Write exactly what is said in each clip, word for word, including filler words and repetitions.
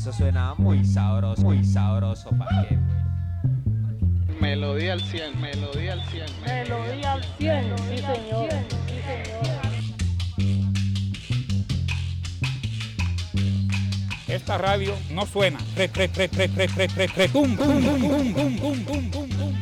eso suena muy sabroso, muy sabroso, ¿para qué, pues? Melodía al cien, melodía al cien. Melodía al cien, sí señor, sí señor. Esta radio no suena. Re, re, re, re, re, re, re, re, tum, tum, tum, tum, tum, tum, tum, tum, tum.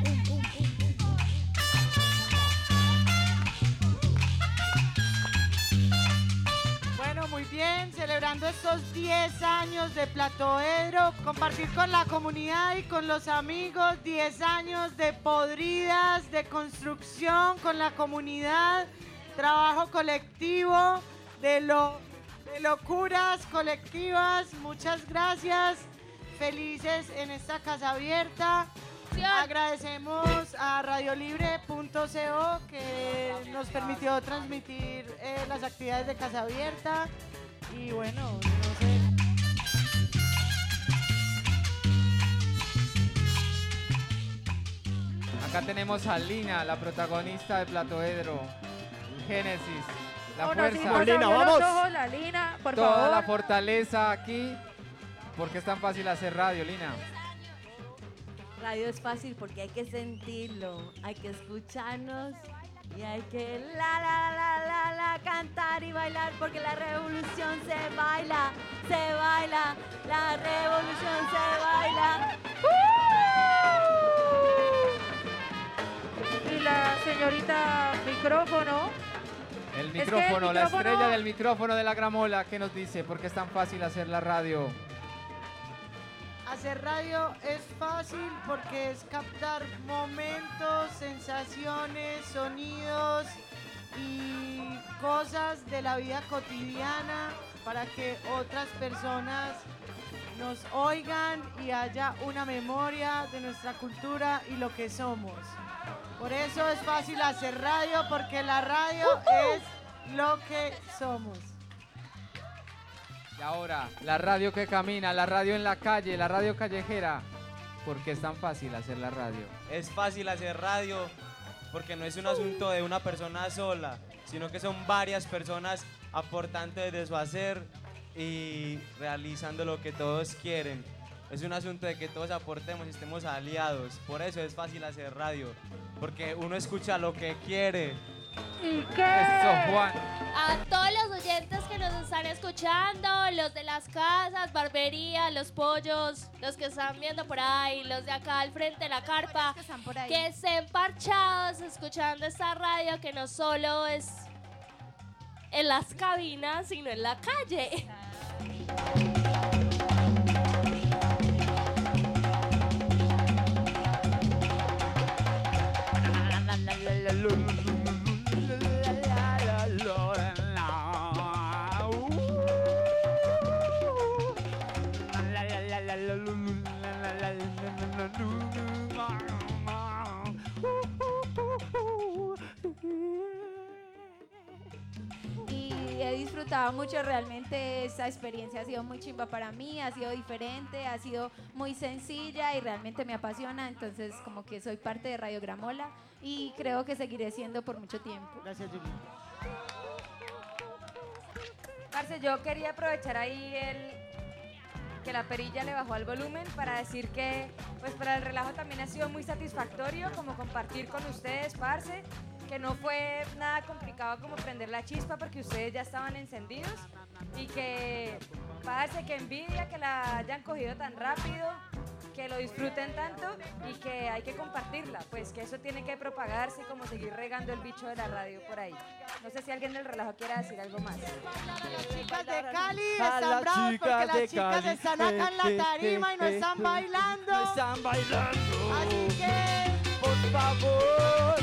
Bueno, muy bien, celebrando estos diez años de Platoedro, compartir con la comunidad y con los amigos, diez años de podridas, de construcción con la comunidad, trabajo colectivo, de lo... de locuras colectivas. Muchas gracias, felices en esta casa abierta. Sí. Agradecemos a radiolibre punto co que nos permitió transmitir eh, las actividades de casa abierta y bueno, no sé. Acá tenemos a Lina, la protagonista de Platoedro, Génesis. La Oh, fuerza, no, sí, Lina, los vamos. ojos, la Lina, por toda favor. la fortaleza aquí. ¿Por qué es tan fácil hacer radio, Lina? Radio es fácil porque hay que sentirlo, hay que escucharnos y hay que la la la la la cantar y bailar porque la revolución se baila, se baila, la revolución se baila. ¡Uh! Y la señorita micrófono. El Es que el micrófono, la micrófono- estrella del micrófono de la gramola, ¿qué nos dice? ¿Por qué es tan fácil hacer la radio? Hacer radio es fácil porque es captar momentos, sensaciones, sonidos y cosas de la vida cotidiana para que otras personas nos oigan y haya una memoria de nuestra cultura y lo que somos. Por eso es fácil hacer radio, porque la radio es lo que somos. Y ahora, la radio que camina, la radio en la calle, la radio callejera. ¿Por qué es tan fácil hacer la radio? Es fácil hacer radio porque no es un asunto de una persona sola, sino que son varias personas aportando desde su hacer y realizando lo que todos quieren. Es un asunto de que todos aportemos y estemos aliados. Por eso es fácil hacer radio, porque uno escucha lo que quiere. ¿Y qué? Eso, Juan. A todos los oyentes que nos están escuchando, los de las casas, barbería, los pollos, los que están viendo por ahí, los de acá al frente de la carpa, Que están por ahí. que estén parchados escuchando esta radio que no solo es en las cabinas, sino en la calle. Y he disfrutado mucho, realmente esa experiencia ha sido muy chimba para mí, ha sido diferente, ha sido muy sencilla y realmente me apasiona, entonces como que soy parte de Radio Gramola y creo que seguiré siendo por mucho tiempo. Gracias, Juli. Parce, yo quería aprovechar ahí el que la perilla le bajó al volumen para decir que pues para el relajo también ha sido muy satisfactorio como compartir con ustedes, parce, que no fue nada complicado como prender la chispa porque ustedes ya estaban encendidos y que, parce, que envidia que la hayan cogido tan rápido, que lo disfruten tanto y que hay que compartirla, pues que eso tiene que propagarse como seguir regando el bicho de la radio por ahí. No sé si alguien del relajo quiera decir algo más. Las chicas de Cali A están las bravas porque chicas las de chicas Cali, están acá en la eh, tarima eh, y no eh, están eh, bailando. No están bailando. Así que Por favor.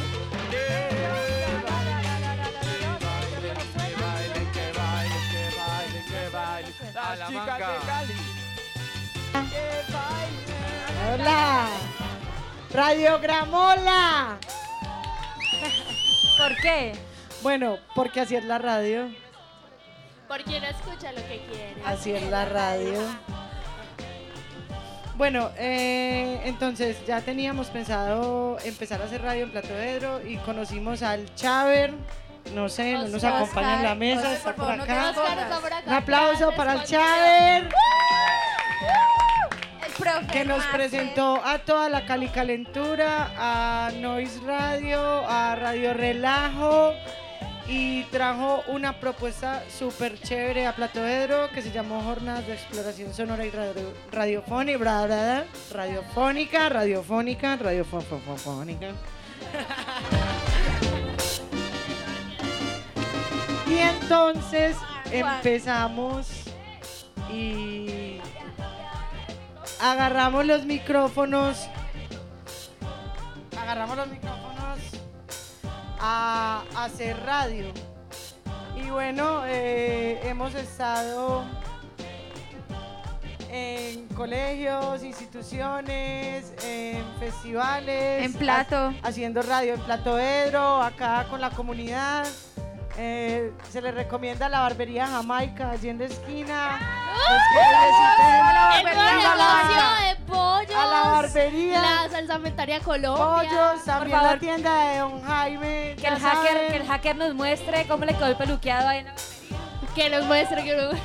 Que bailen, que bailen, que bailen. A Las la chicas manga. de Cali. Que bailen. hola, Radio Gramola. ¿Por qué? Bueno, porque así es la radio. Porque uno escucha lo que quiere. Así es la radio. Bueno, eh, entonces ya teníamos pensado empezar a hacer radio en Platoedro y conocimos al Chaver. No sé, no nos Oscar, acompaña en la mesa, Oscar, está por por favor, no te acá. escondas. Oscar está por acá. Un aplauso atrás, para el escondido. Chaver. que nos presentó a toda la Cali Calentura, a Noise Radio, a Radio Relajo, y trajo una propuesta súper chévere a Platoedro que se llamó Jornadas de Exploración Sonora y radio, Radiofónica, bla, bla, bla, Radiofónica, Radiofónica, Radiofónica. Y entonces empezamos y agarramos los micrófonos, agarramos los micrófonos a hacer radio. Y bueno, eh, hemos estado en colegios, instituciones, en festivales, En Plato. ha- haciendo radio en Platoedro, acá con la comunidad. Eh, se les recomienda la barbería Jamaica, allí en la esquina. Los que necesiten El nuevo ir a la- negocio de pollos. a la barbería. La salsamentaria Colombia. Pollos, también Por favor. la tienda de Don Jaime. Que ya el, hacker, saben. que el hacker nos muestre cómo le quedó el peluqueado ahí en la Que nos muestre que nos...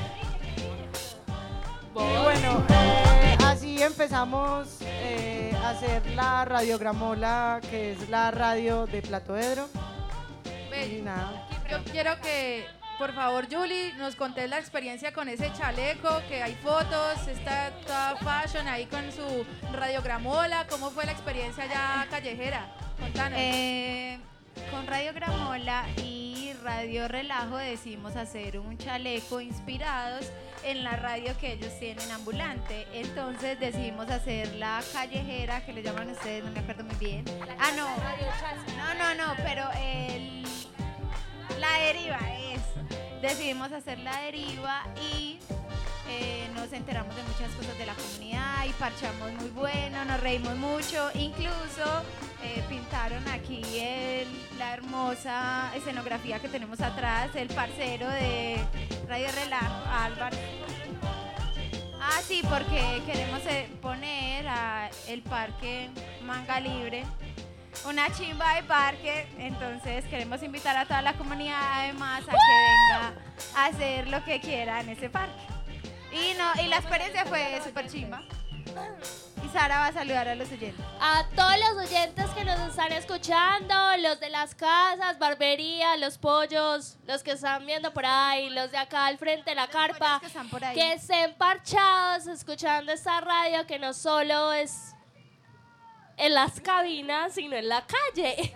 Y bueno, eh, así empezamos eh, a hacer la radiogramola, que es la radio de Platoedro. Y nada. Yo quiero que, por favor, Julie, nos contés la experiencia con ese chaleco, que hay fotos, está toda fashion ahí con su radiogramola. ¿Cómo fue la experiencia ya callejera? Contanos. Eh, con Radio Gramola y Radio Relajo decidimos hacer un chaleco inspirados en la radio que ellos tienen ambulante. Entonces decidimos hacer la callejera, que le llaman ustedes, no me acuerdo muy bien. Ah, no. No, no, no, pero el, la deriva es. Decidimos hacer la deriva y eh, nos enteramos de muchas cosas de la comunidad y parchamos muy bueno, nos reímos mucho. Incluso eh, pintaron aquí el, la hermosa escenografía que tenemos atrás, el parcero de Radio Relajo, Álvaro. Ah, sí, porque queremos eh, poner a el parque Manga Libre, una chimba de parque, entonces queremos invitar a toda la comunidad además a que venga a hacer lo que quiera en ese parque. Y, no, y la experiencia fue súper chimba. Y Sara va a saludar a los oyentes. A todos los oyentes que nos están escuchando, los de las casas, barbería, los pollos, los que están viendo por ahí, los de acá al frente de la carpa, que están por ahí. que estén parchados escuchando esta radio que no solo es en las cabinas, sino en la calle.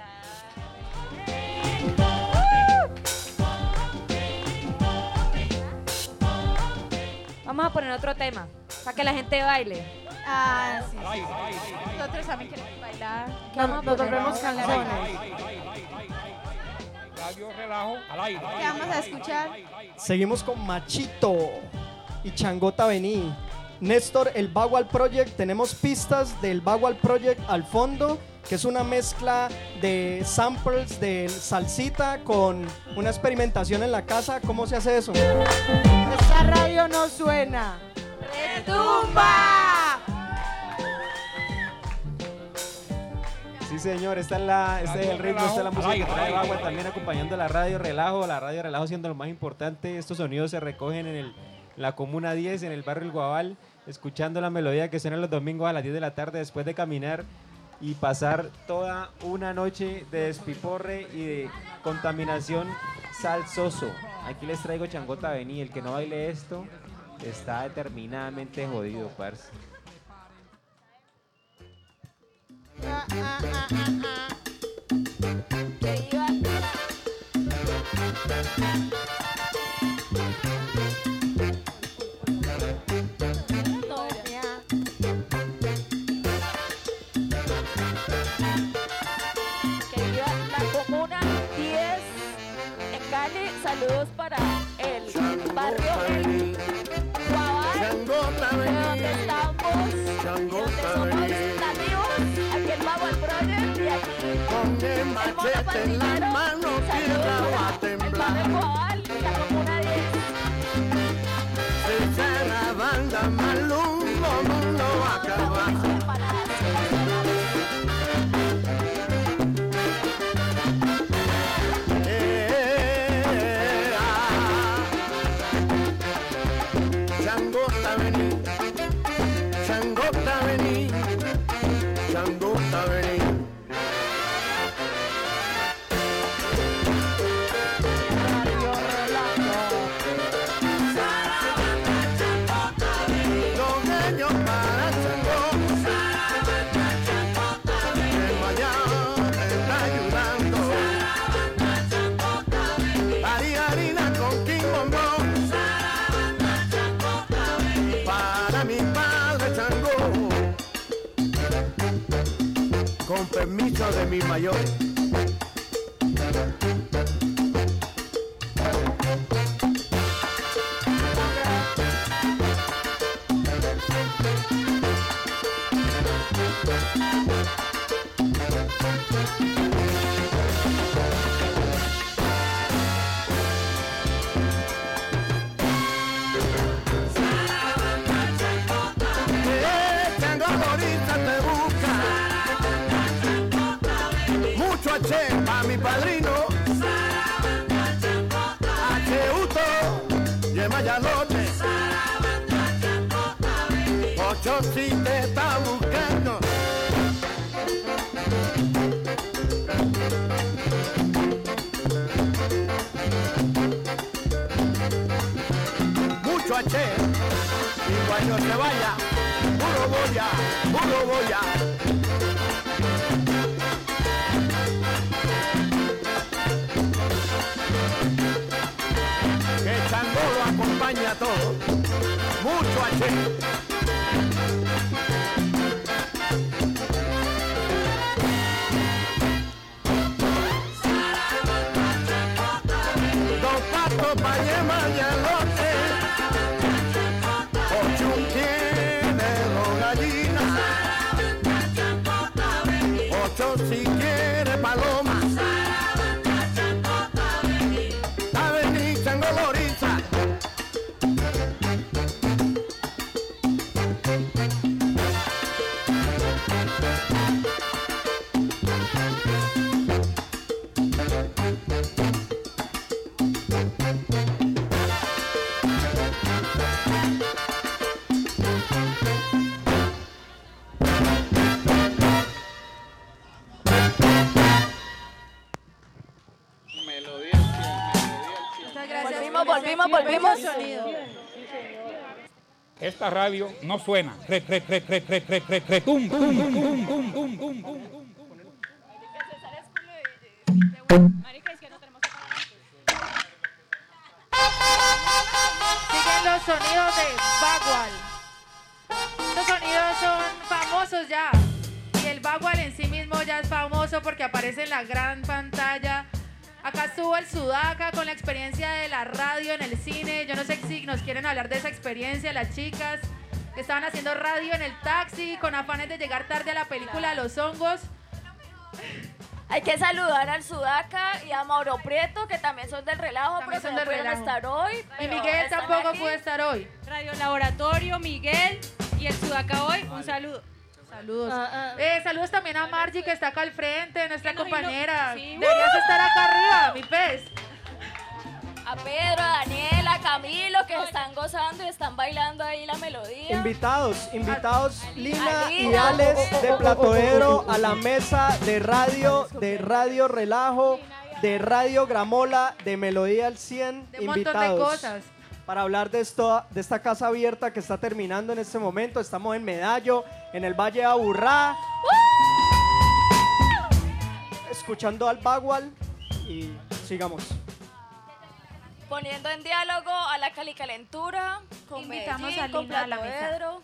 Vamos a poner otro tema, para que la gente baile. Ah, sí. Nosotros también queremos bailar. Nos, nos volvemos canciones. Radio Relajo al aire. ¿Qué vamos a escuchar? Seguimos con Machito y Changota Vení. Néstor, el Bagual Project. Tenemos pistas del Bagual Project al fondo, que es una mezcla de samples de salsita con una experimentación en la casa. ¿Cómo se hace eso? Esta radio no suena. ¡Retumba! Sí, señor, esta es la, este es el ritmo, esta es la música que trae Bagual, también acompañando la radio Relajo, la radio Relajo siendo lo más importante. Estos sonidos se recogen en, el, en la Comuna diez, en el barrio El Guabal, escuchando la melodía que suena los domingos a las diez de la tarde después de caminar y pasar toda una noche de despiporre y de contaminación salsoso. Aquí les traigo Changota Vení, el que no baile esto está determinadamente jodido, parce. Que viva la Comuna diez en Cali. Saludos para el barrio El Guabal, de donde estamos, de donde somos nativos, aquí el Bagual Project y aquí el mono pandillero. Saludos para el barrio El Guabal y la Comuna diez. la banda Malumbo, mundo va a acabar. Changota vení, Changota permiso de mis mayores. Pa' mi padrino H. Yema Yalote Ocho si te está buscando. Mucho H. Y cuando se vaya, puro boya, puro boya. Que Chango lo acompaña a todo, mucho H. Dos patos pa' Yema Yalote, ocho tiene dos gallinas, ocho si quiere paloma. Volvimos, volvimos. Esta radio no suena. Re, re, re, re, re, re, re, re, tum, tum, tum, tum, tum, tum, tum, tum. Siguen los sonidos de Bagual. Estos sonidos son famosos ya. Y el Bagual en sí mismo ya es famoso porque aparece en la gran pantalla. Acá estuvo el Sudaca con la experiencia de la radio en el cine. Yo no sé si nos quieren hablar de esa experiencia, las chicas que estaban haciendo radio en el taxi con afanes de llegar tarde a la película Los Hongos. Hay que saludar al Sudaca y a Mauro Prieto, que también son del relajo, También pero son que no del pudieron relajo. estar hoy. Y pero Miguel están tampoco aquí. puede estar hoy. Radio Laboratorio, Miguel y el Sudaca hoy, un saludo. Saludos. Ah, ah. Eh, saludos también a Margie, que está acá al frente, nuestra Que nos compañera. ino- sí. Deberías estar acá arriba, mi pez. A Pedro, a Daniela, a Camilo, que están gozando y están bailando ahí la melodía. Invitados, invitados Lina a y Lina. Alex de Platoedro a la mesa de radio, de Radio Relajo, de Radio Gramola, de Melodía al cien, De un montón de invitados. cosas. Para hablar de, esto, de esta casa abierta que está terminando en este momento. Estamos en Medallo, en el Valle de Aburrá, escuchando al Bagual y sigamos. Poniendo en diálogo a la Calicalentura con Invitamos Medellín, a con Lina a la mesa. Platoedro.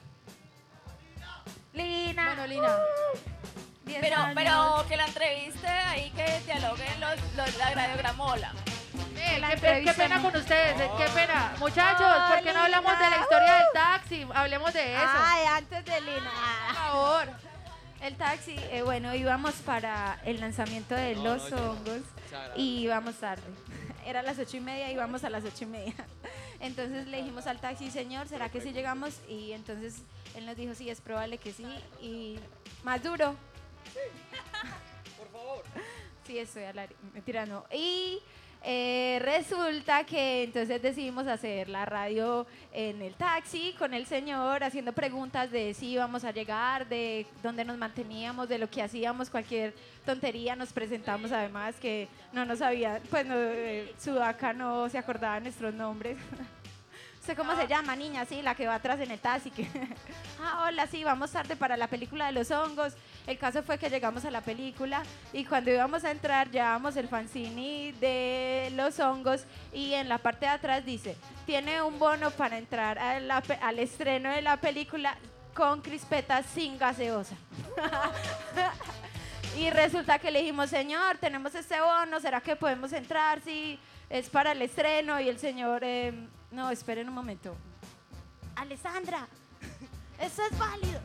Lina. Bueno, Lina. diez Pero, años. pero que la entreviste ahí, que dialoguen los, los, la Radio Gramola. Eh, La qué, pe- qué entrevista pena no. con ustedes, eh, qué pena. Muchachos, Oh, ¿por qué no hablamos de la Lina. historia del taxi? Hablemos de eso. Ay, antes de Lina. Por favor. El taxi, eh, bueno, íbamos para el lanzamiento de No, Los no, yo no. Hongos Se agradece. y íbamos tarde. Era a las ocho y media, íbamos a las ocho y media. Entonces le dijimos al taxi, señor, ¿será que sí llegamos? Y entonces él nos dijo, sí, es probable que sí. Y más duro. Por favor. Sí, estoy al aire. Mentira, no. Y eh, resulta que entonces decidimos hacer la radio en el taxi con el señor, haciendo preguntas de si íbamos a llegar, de dónde nos manteníamos, de lo que hacíamos, cualquier tontería. Nos presentamos además que no nos sabía, pues no, eh, Sudaca no se acordaba de nuestros nombres. ¿Usted cómo se llama, niña? Sí, la que va atrás en el taxi. Que ah, hola, sí, vamos tarde para la película de Los Hongos. El caso fue que llegamos a la película y cuando íbamos a entrar llevábamos el fanzine de Los Hongos y en la parte de atrás dice, tiene un bono para entrar a la pe- al estreno de la película con crispetas sin gaseosa. Y resulta que le dijimos, señor, tenemos este bono, ¿será que podemos entrar? Sí, es para el estreno. Y el señor, eh, no, esperen un momento. Alessandra, eso es válido.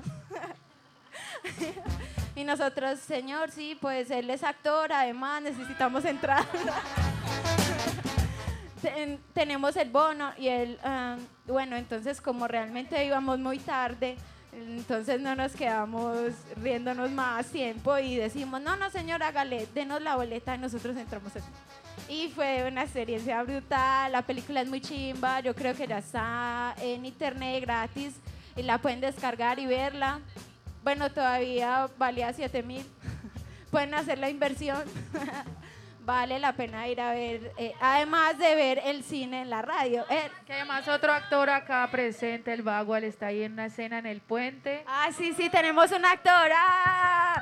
Y nosotros, señor, sí, pues él es actor, además necesitamos entrar. Ten, tenemos el bono y él, uh, bueno, entonces como realmente íbamos muy tarde, entonces no nos quedamos riéndonos más tiempo y decimos, no, no señor, hágale, denos la boleta y nosotros entramos así. Y fue una experiencia brutal, la película es muy chimba, yo creo que ya está en internet gratis y la pueden descargar y verla. Bueno, todavía valía siete mil, pueden hacer la inversión. Vale la pena ir a ver, eh, además de ver el cine en la radio. Eh, Que además otro actor acá presente, el Bagual, está ahí en una escena en el puente. Ah, sí, sí, tenemos un actor. ¡Ah!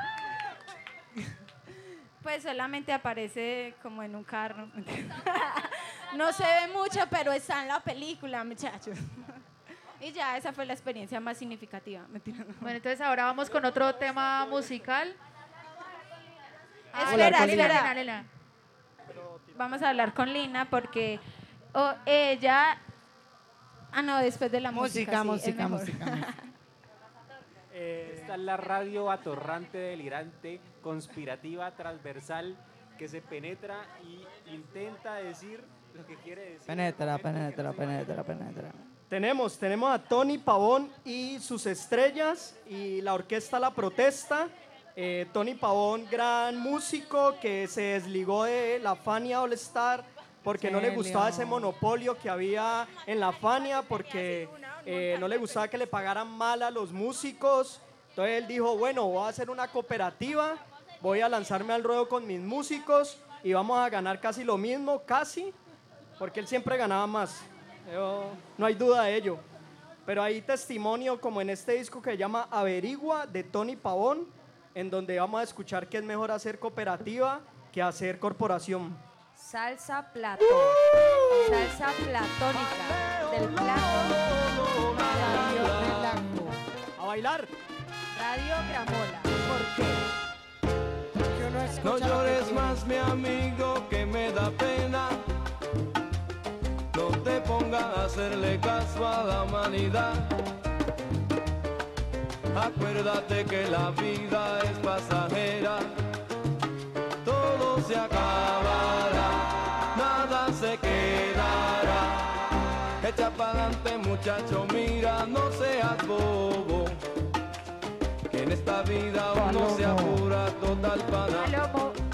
Pues solamente aparece como en un carro. No se ve mucho, pero está en la película, muchachos. Y ya, esa fue la experiencia más significativa. Mentira, no. Bueno, entonces ahora vamos con otro tema musical. Ah, espera, espera. Lina. Vamos a hablar con Lina porque oh, ella... Ah, no, después de la música. Música, música, música. Eh, esta es la radio atorrante, delirante, conspirativa, transversal, que se penetra y intenta decir lo que quiere decir. Penetra, penetra, penetra, penetra. Tenemos, tenemos a Tony Pavón y sus estrellas y la orquesta La Protesta. Eh, Tony Pavón, gran músico que se desligó de la Fania All Star porque no le gustaba ese monopolio que había en la Fania, porque eh, no le gustaba que le pagaran mal a los músicos. Entonces él dijo, bueno, voy a hacer una cooperativa, voy a lanzarme al ruedo con mis músicos y vamos a ganar casi lo mismo, casi, porque él siempre ganaba más. Yo, no hay duda de ello. Pero hay testimonio como en este disco que se llama Averigua de Tony Pavón, en donde vamos a escuchar que es mejor hacer cooperativa que hacer corporación. Salsa plato. Salsa platónica. Del plato. Radio Relajo. A bailar. Radio Gramola. ¿Por qué? No llores más, mi amigo, que me da pena. No te pongas a hacerle caso a la humanidad. Acuérdate que la vida es pasajera, todo se acabará, nada se quedará. Echa pa'lante, muchacho, mira, no seas bobo, que en esta vida uno se apura total para.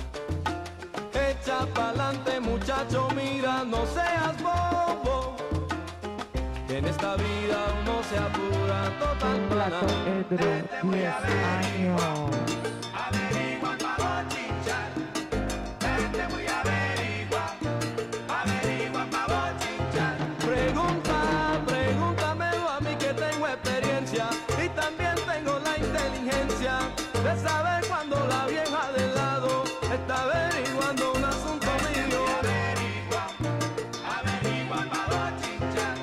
Echa pa'lante, muchacho, mira, no seas bobo, en esta vida uno se apura total para. Pedro, diez años. Averigua pa' bochinchar. Vente, voy a averiguar. Averigua pa' bochinchar. Pregunta, pregúntamelo a mí que tengo experiencia y también tengo la inteligencia de saber cuando la vieja del lado está averiguando un asunto mío. Averigua, averigua pa' bochinchar.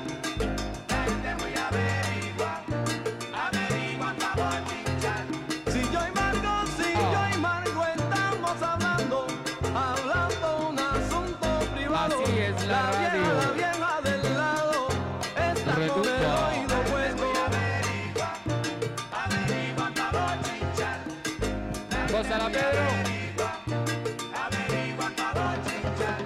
Si yo y Margo, si yo y Margo estamos hablando, hablando un asunto privado. Así es la la radio. Vieja, la vieja del lado está con el oído puesto. Averigua, averigua pa' bochinchar. Gózala, Pedro. Averigua pa' bochinchar.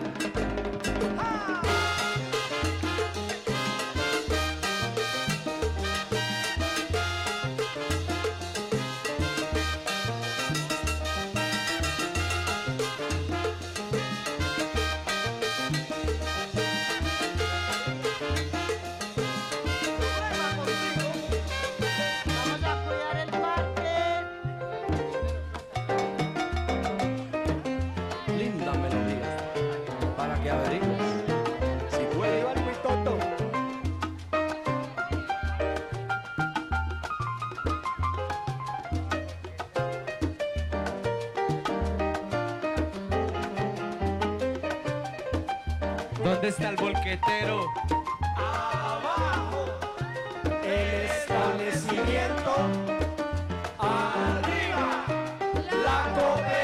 Vamos a cuidar el parque. Linda melodía, para que averigües si puede. Viva el Huitoto. ¿Dónde está el volquetero? El establecimiento. Arriba. La cooperativa.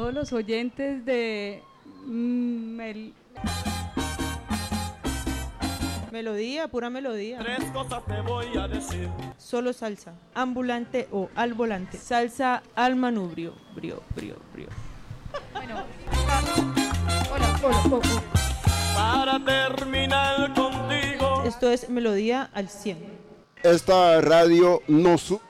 todos los oyentes de mm, Mel- Melodía, pura melodía. Tres cosas te voy a decir. Solo salsa. Ambulante o al volante. Salsa al manubrio. Brio, brio, brio. Bueno, hola, hola, hola. Para terminar contigo. Esto es melodía al cien. Esta radio no su...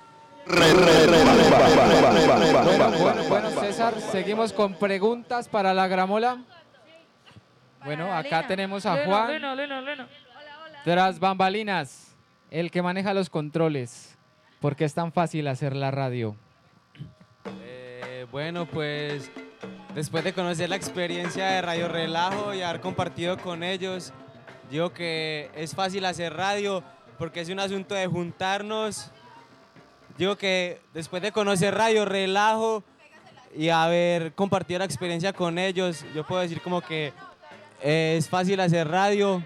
Bueno, bueno, bueno, César, seguimos con preguntas para la gramola. Bueno, acá tenemos a Juan. Lena, Lena, Lena. Tras bambalinas, el que maneja los controles. ¿Por qué es tan fácil hacer la radio? Eh, bueno, pues después de conocer la experiencia de Radio Relajo y haber compartido con ellos, digo que es fácil hacer radio porque es un asunto de juntarnos. Digo que después de conocer Radio Relajo y haber compartido la experiencia con ellos, yo puedo decir como que eh, es fácil hacer radio.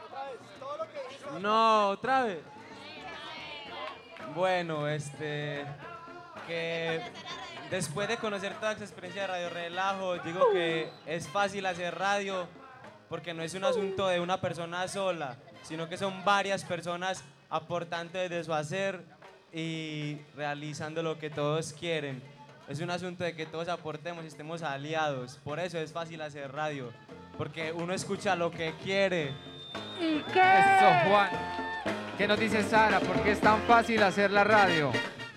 No, otra vez. Bueno, este, que después de conocer toda esa experiencia de Radio Relajo, digo que es fácil hacer radio porque no es un asunto de una persona sola, sino que son varias personas aportando desde su hacer y realizando lo que todos quieren. Es un asunto de que todos aportemos y estemos aliados. Por eso es fácil hacer radio, porque uno escucha lo que quiere. ¿Y qué? Eso, Juan. ¿Qué nos dice Sara? ¿Por qué es tan fácil hacer la radio?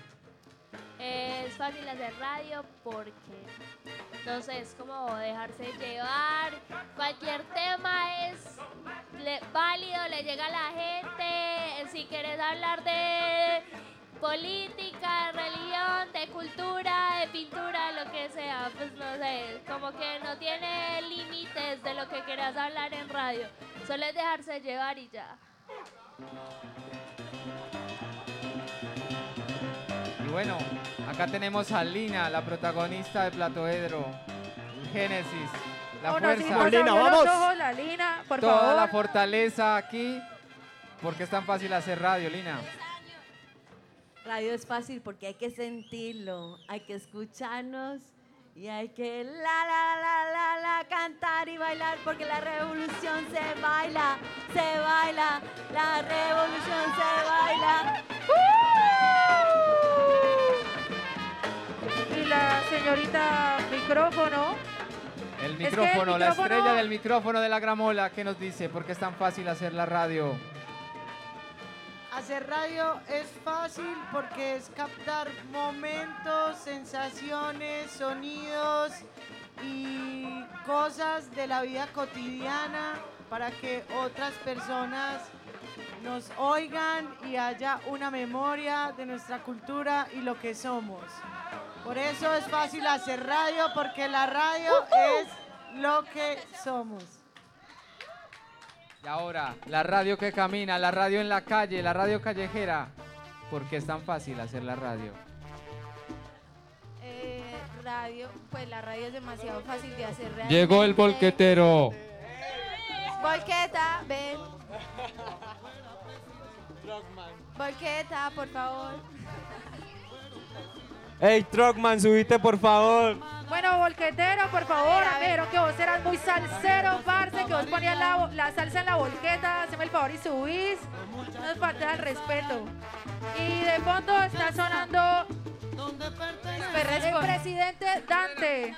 Es fácil hacer radio porque, no sé, es como dejarse llevar. Cualquier tema es le- válido, le llega a la gente. Si quieres hablar de política, de religión, de cultura, de pintura, lo que sea, pues no sé, como que no tiene límites de lo que quieras hablar en radio. Solo es dejarse llevar y ya. Y bueno, acá tenemos a Lina, la protagonista de Platoedro, Génesis, la Uno, sí, fuerza, por Lina, favor, vamos. los ojos, la Lina, por toda favor. la fortaleza aquí. ¿Por qué es tan fácil hacer radio, Lina? Radio es fácil porque hay que sentirlo, hay que escucharnos y hay que la la la la la cantar y bailar porque la revolución se baila, se baila, la revolución se baila. Y la señorita micrófono. El Es que el micrófono, la micrófono- estrella del micrófono de la gramola, ¿qué nos dice? ¿Por qué es tan fácil hacer la radio? Hacer radio es fácil porque es captar momentos, sensaciones, sonidos y cosas de la vida cotidiana para que otras personas nos oigan y haya una memoria de nuestra cultura y lo que somos. Por eso es fácil hacer radio porque la radio es lo que somos. Y ahora, la radio que camina, la radio en la calle, la radio callejera. ¿Por qué es tan fácil hacer la radio? Eh, radio, pues la radio es demasiado fácil de hacer. Llegó el realmente. volquetero. Volqueta, ven. Volqueta, por favor. Hey, Truckman, subite por favor. Bueno, volquetero, por favor, a ver, que vos eras muy salsero, parce, que vos ponías la, la salsa en la volqueta, haceme el favor y subís, no nos falta el respeto. Y de fondo está sonando el presidente Dante.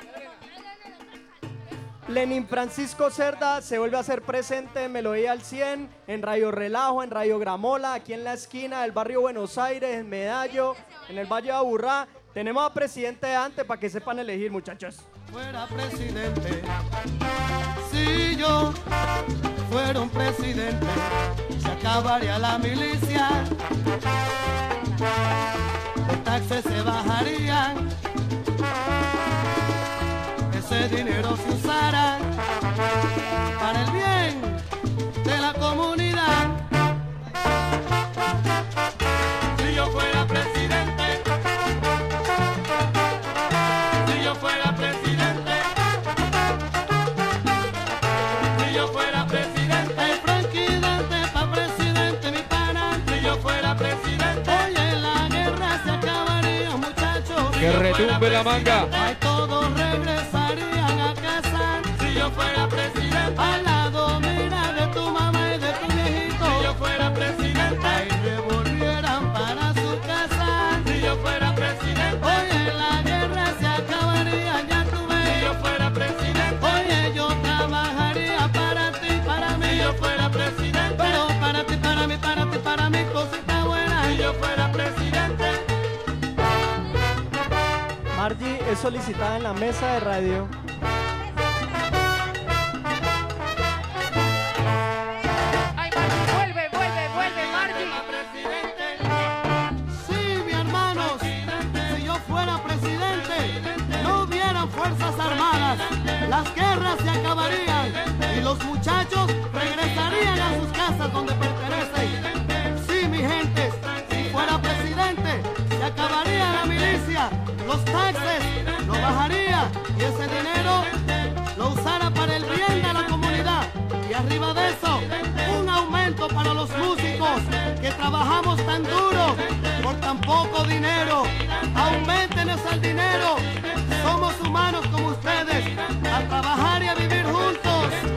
Lenin Francisco Cerda se vuelve a hacer presente en Melodía al cien, en Radio Relajo, en Radio Gramola, aquí en la esquina del barrio Buenos Aires, en Medallo, en el Valle de Aburrá. Tenemos a presidente Dante para que sepan elegir, muchachos. Fuera presidente, si yo fuera un presidente, se acabaría la milicia, los taxes se bajarían, ese dinero se usara para el bien de la comunidad. Si yo fuera presidente, si yo fuera presidente, si yo fuera presidente, Frankie Dante pa' presidente, mi pana. Si yo fuera presidente, oye, la guerra se acabaría, muchachos. Que retumbe la manga. Ay, todos regresarían a casa si yo fuera presidente. Al lado, mira, de tu mamá y de tu viejito. Si yo fuera presidente. Ay, revolvieran para su casa si yo fuera presidente. Oye, la guerra se acabaría, ya tú ves. Si yo fuera presidente. Oye, yo trabajaría para ti, para mí. Si yo fuera presidente. Pero para ti, para mí, para ti, para mí, cosita buena. Si yo fuera presidente. Margie es solicitada en la mesa de radio. Ay, Margie, vuelve, vuelve, vuelve, Margie. Sí, mi hermano, si yo fuera presidente, no hubieran fuerzas armadas, las guerras se acabarían y los muchachos regresarían a sus casas donde pertenecen. Sí, mi gente, si fuera presidente, se acabaría la milicia, los taxes lo bajaría y ese dinero lo usara para el bien de la comunidad. Y arriba de eso, un aumento para los músicos que trabajamos tan duro por tan poco dinero. Aumenten ese dinero. Somos humanos como ustedes, a trabajar y a vivir juntos.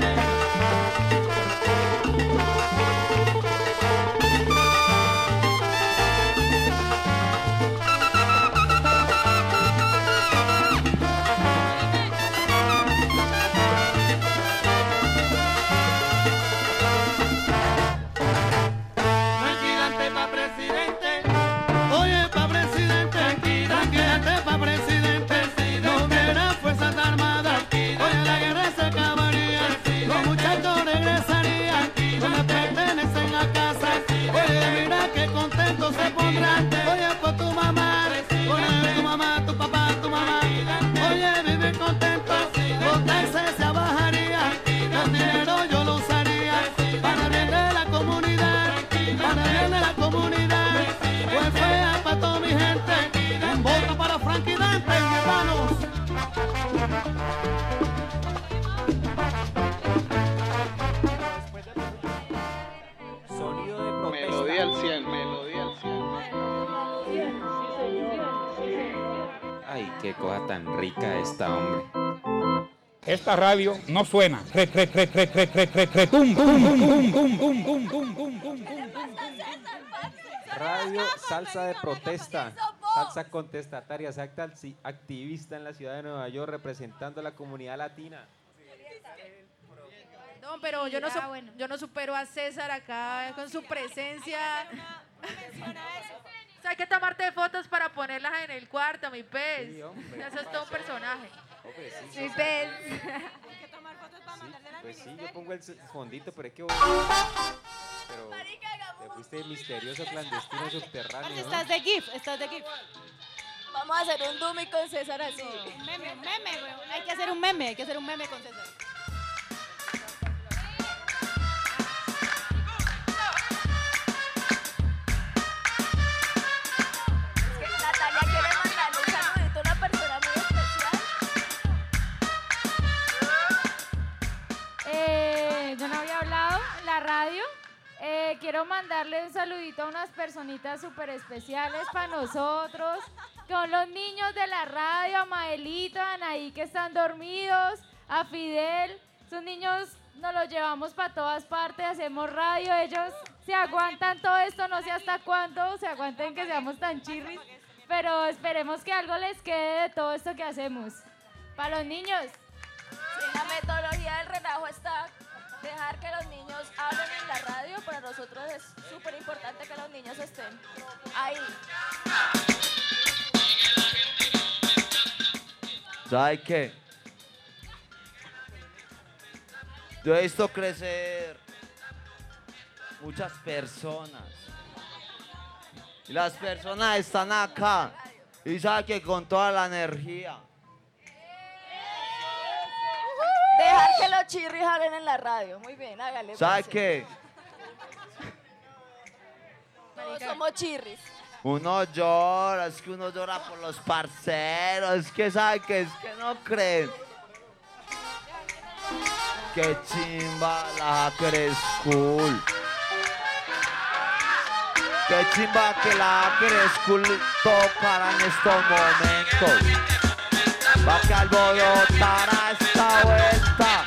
Tranquilante pa' presidente. Oye, pa' presidente. Tranquilante pa' presidente. Si no hubiera fuerzas armadas, oye, la guerra se acabaría. Los muchachos regresarían donde pertenecen a casa. Oye, mira qué contentos se pondrán. Oye, por tu mamá, oye, tu mamá, tu papá, tu mamá. Oye, vivir contentos. Los taxes se bajarían. El dinero yo lo usaría para bien de la comunidad. Para bien de la comunidad. Pues fea para toda mi gente. Un voto para Frankie Dante, mis hermanos. Sonido de protesta. Melodía al cien, melodía al cien. Ay, qué cosa tan rica esta, hombre. Esta radio no suena. Re, re, re, re, re, re, re, re, tum, tum, tum, tum, tum, tum, tum, tum, tum, tum, tum. Radio Salsa de Protesta. Salsa contestataria, acta activista en la ciudad de Nueva York representando a la comunidad latina. No, pero yo no, su- yo no supero a César acá con su presencia. O sea, hay que tomarte fotos para ponerlas en el cuarto, mi pez. Sí, hombre, Eso es todo un personaje. Hombre, sí, Mi sí, pez. Pues sí, yo pongo el s- fondito, pero es que... Pero te fuiste misterioso, clandestino, subterráneo, ¿no? Estás de GIF, estás de GIF. Vamos a hacer un dummy con César así. Un meme, un meme, güey. Hay que hacer un meme, hay que hacer un meme con César. Natalia quiere mandarle un saludito a una persona muy especial. Eh, yo no había hablado en la radio. Eh, quiero mandarle un saludito a unas personitas súper especiales para nosotros, con los niños de la radio, a Maelito, a Anaí que están dormidos, a Fidel. Sus niños nos los llevamos para todas partes, hacemos radio, ellos se aguantan todo esto, no sé hasta cuándo se aguanten que seamos tan chirris, pero esperemos que algo les quede de todo esto que hacemos. Para los niños. Sí, la metodología del relajo está dejar que los niños hablen en la radio. Para nosotros es súper importante que los niños estén ahí. ¿Sabes qué? Yo he visto crecer muchas personas. Y las personas están acá. Y sabe que con toda la energía. Dejar que los chirris hablen en la radio. Muy bien, hágale. ¿Sabes parce. qué? Todos somos chirris. Uno llora, es que uno llora por los parceros. Es que sabe que es que no creen. Qué chimba la Hacker School. Qué chimba que la Acre School tocara en estos momentos. Va que alborotará esta vuelta.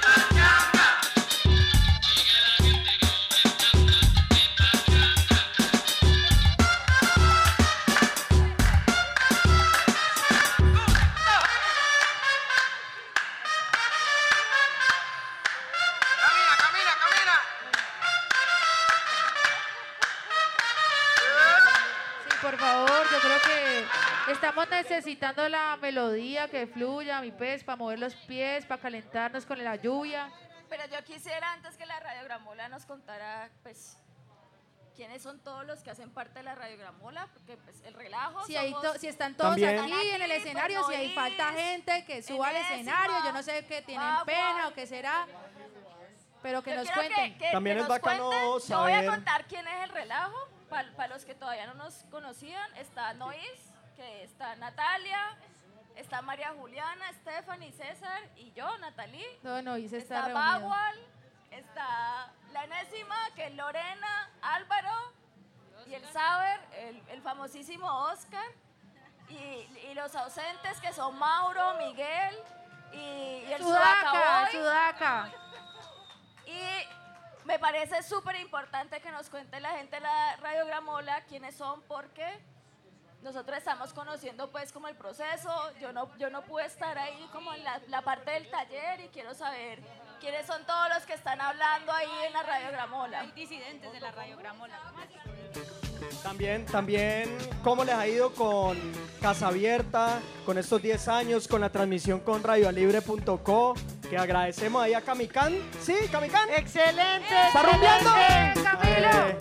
Por favor, yo creo que estamos necesitando la melodía que fluya, mi pez, para mover los pies, para calentarnos con la lluvia. Pero yo quisiera antes que la radiogramola nos contara, pues, quiénes son todos los que hacen parte de la radiogramola, porque pues el relajo Si, hay somos- to- si están todos También- aquí en el Pues, escenario, si hay Nois, falta gente que suba al Enésimo, escenario, yo no sé qué tienen Bagua. pena o qué será, pero que Yo nos quiero cuenten. que- que- También que es nos bacano cuenten. Yo voy saber- a contar quién es el relajo, para los que todavía no nos conocían. Está Nois, que está Natalia, está María Juliana, Stephanie, César y yo, Natalie. No, no, y se está, Está reunido. Bagual, está la enésima, que es Lorena, Álvaro, y el Saber, el, el famosísimo Oscar, y, y los ausentes que son Mauro, Miguel y, y el Sudaca, Sudaca Boy. Sudaca. Y me parece súper importante que nos cuente la gente de la radiogramola quiénes son, porque nosotros estamos conociendo pues como el proceso. Yo no, yo no pude estar ahí como en la, la parte del taller y quiero saber quiénes son todos los que están hablando ahí en la radiogramola. Hay disidentes de la radiogramola. También, también, ¿cómo les ha ido con Casa Abierta, con estos diez años, con la transmisión con radiolibre punto co? Que agradecemos ahí a Kamikán. ¿Sí, Kamikán? ¡Excelente! ¿Está rumbeando? excelente, Camilo!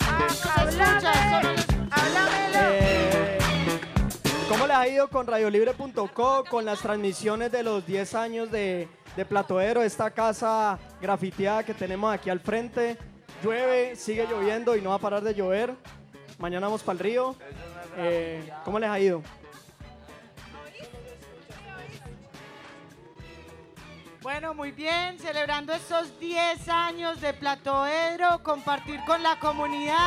Eh, ¿Cómo les ha ido con radiolibre punto co, con las transmisiones de los diez años de, de Platoero, esta casa grafiteada que tenemos aquí al frente? Llueve, sigue lloviendo y no va a parar de llover. Mañana vamos para el río. Eh, ¿Cómo les ha ido? Bueno, muy bien, celebrando estos diez años de Platoedro, compartir con la comunidad.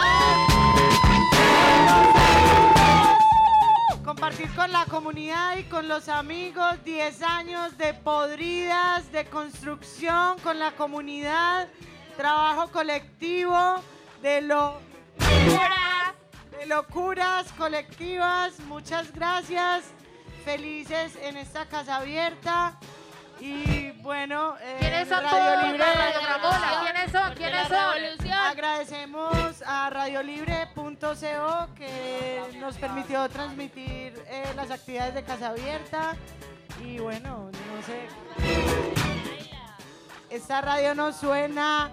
Compartir con la comunidad y con los amigos, diez años de podridas, de construcción con la comunidad, trabajo colectivo, de lo de locuras colectivas. Muchas gracias, felices en esta casa abierta. Y bueno, eh, ¿Quiénes son Radio todos Libre, la radiogramola? ¿Quiénes son? ¿Quiénes son? Agradecemos a radiolibre punto co que nos permitió transmitir eh, las actividades de Casa Abierta. Y bueno, no sé. Esta radio no suena.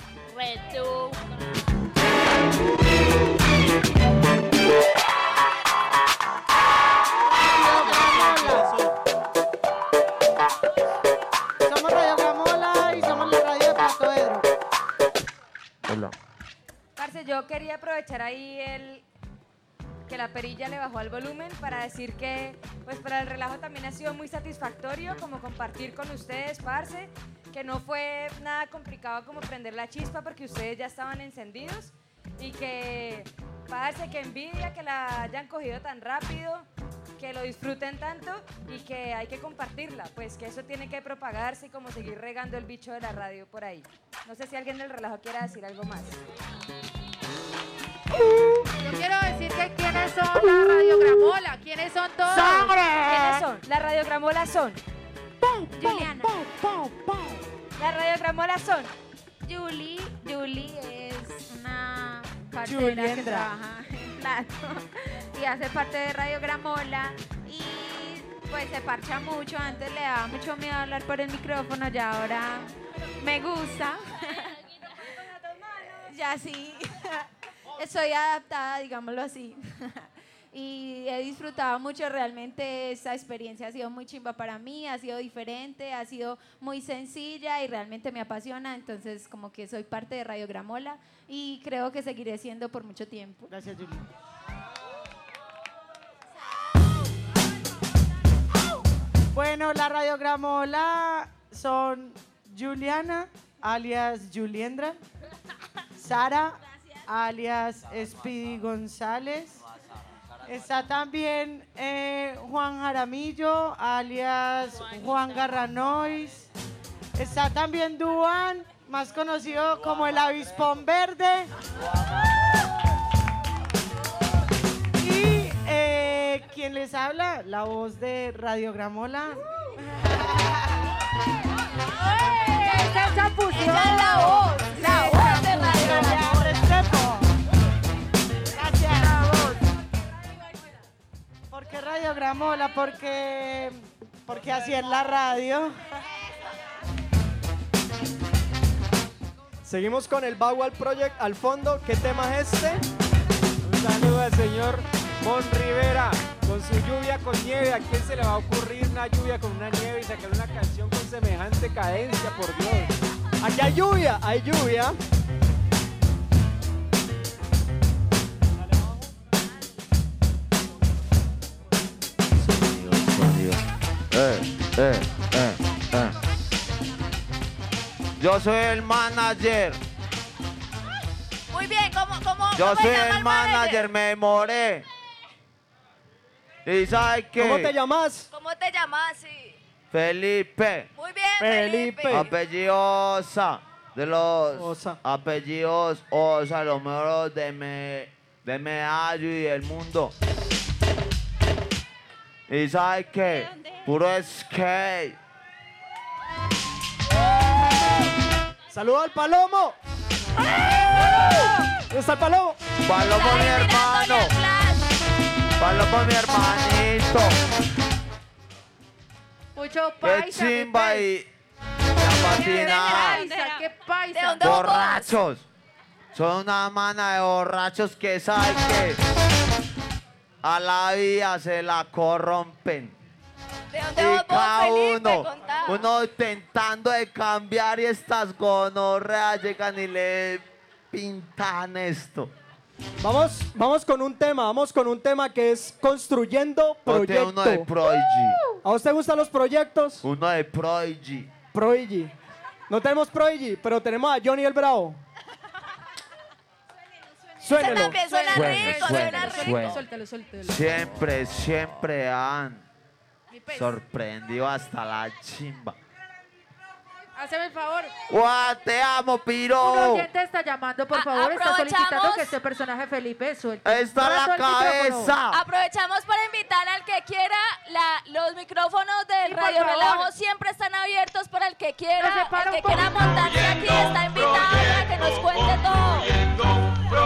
Somos Radio Gramola y somos la radio de Platoedro. Hola. Parce, yo quería aprovechar ahí el que la perilla le bajó al volumen para decir que pues para el relajo también ha sido muy satisfactorio como compartir con ustedes, parce, que no fue nada complicado como prender la chispa porque ustedes ya estaban encendidos y que, parce, que envidia que la hayan cogido tan rápido, que lo disfruten tanto y que hay que compartirla, pues que eso tiene que propagarse y como seguir regando el bicho de la radio por ahí. No sé si alguien del relajo quiera decir algo más. Yo quiero decir que quiénes son la radiogramola, quiénes son todos. ¿Quiénes son? Las radiogramolas son Juliana. Las radiogramolas son Julie, Julie es una parcera que Juliendra. trabaja en Plato y hace parte de Radio Gramola y pues se parcha mucho. Antes le daba mucho miedo hablar por el micrófono, ya ahora me gusta. Ya sí, estoy adaptada, digámoslo así. Y he disfrutado mucho, realmente esta experiencia ha sido muy chimba para mí, ha sido diferente, ha sido muy sencilla y realmente me apasiona, entonces como que soy parte de Radio Gramola y creo que seguiré siendo por mucho tiempo. Gracias, Julie. Bueno, la radiogramola son Juliana, alias Juliendra, Sara, alias Speedy González. Está también eh, Juan Jaramillo, alias Juan Garranois. Está también Duan, más conocido como el Avispón Verde. Y eh, quien les habla, la voz de Radio Gramola. ¡Esa fusión! Ella es la voz, la voz de Radio Gramola. Respeto. Gracias. ¿Por qué Radio Gramola? Porque, porque así es la radio. Seguimos con el Bagual Project al fondo. ¿Qué tema es este? Un saludo al señor Mon Rivera con su lluvia con nieve. ¿A quién se le va a ocurrir una lluvia con una nieve y sacar una canción con semejante cadencia, por Dios? Aquí hay lluvia, hay lluvia. Eh, eh, eh, eh. Yo soy el manager. Muy bien, ¿cómo, cómo, Yo cómo soy se llama el manager, me demoré. ¿Y sabes qué? ¿Cómo te llamas? ¿Cómo te llamas? Sí. Felipe. Muy bien, Felipe. Felipe. Apellido Osa. De los Osa. apellidos Osa, los mejores de, me, de Medallo y del mundo. ¿Y sabes qué? Puro skate. ¡Saludo al Palomo! ¿Dónde está el Palomo? Palomo mi hermano. Palomo mi hermanito. Mucho Qué paisa. mi chimba pez. y la patina. Paisa, qué paisa. ¿De dónde vos? Borrachos. Son una mana de borrachos que saben que a la vida se la corrompen. ¿De dónde Y vos, vos, cada Felipe? uno, Contá. uno intentando de cambiar y estas gonorreas llegan y le pintan esto. Vamos, vamos con un tema, vamos con un tema que es construyendo Ponte proyecto. uno de Prodigy. ¿A usted gustan los proyectos? Uno de Prodigy. Prodigy. No tenemos Prodigy, pero tenemos a Johnny el Bravo. Suénelo. también suena Suene, rico, suene, suena rico. suene. Suéltalo, suéltalo. Siempre, siempre han Mi pez. sorprendido hasta la chimba. Háceme el favor. ¡Guau, te amo, Un piro! oyente está llamando, por A- favor, está aprovechamos. solicitando que este personaje Felipe suelte. Ahí está Rato la el micrófono. cabeza. Aprovechamos para invitar al que quiera. La- los micrófonos del Sí, por Radio favor. Relajo siempre están abiertos para el que Nos quiera. separa El que un poco. quiera montarse aquí está invitado para que nos cuente todo.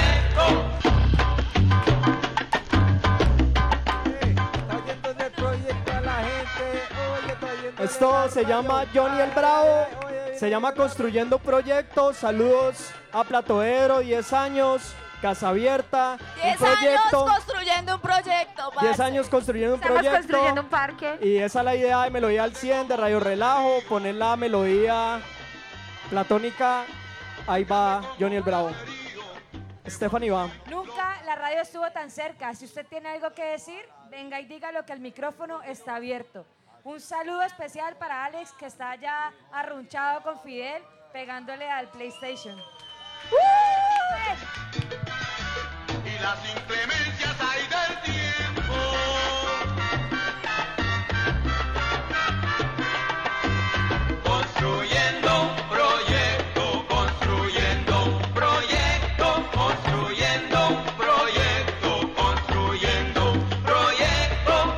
Está oyendo ese proyecto a la gente. Oye, está oyendo Esto se llama Johnny el Bravo. Se llama Construyendo Proyectos. Saludos a Platoedro, diez años. Casa Abierta. Diez un años proyecto. construyendo un proyecto. diez parce. años construyendo un Estamos proyecto. construyendo un parque. Y esa es la idea de Melodía al cien, de Radio Relajo. Poner la melodía platónica. Ahí va Johnny el Bravo. Stephanie va. Nunca la radio estuvo tan cerca. Si usted tiene algo que decir, venga y dígalo que el micrófono está abierto. Un saludo especial para Alex, que está allá arrunchado con Fidel, pegándole al PlayStation. Y las inclemencias hay del tiempo. Construyendo un proyecto, construyendo un proyecto, construyendo un proyecto, construyendo un proyecto.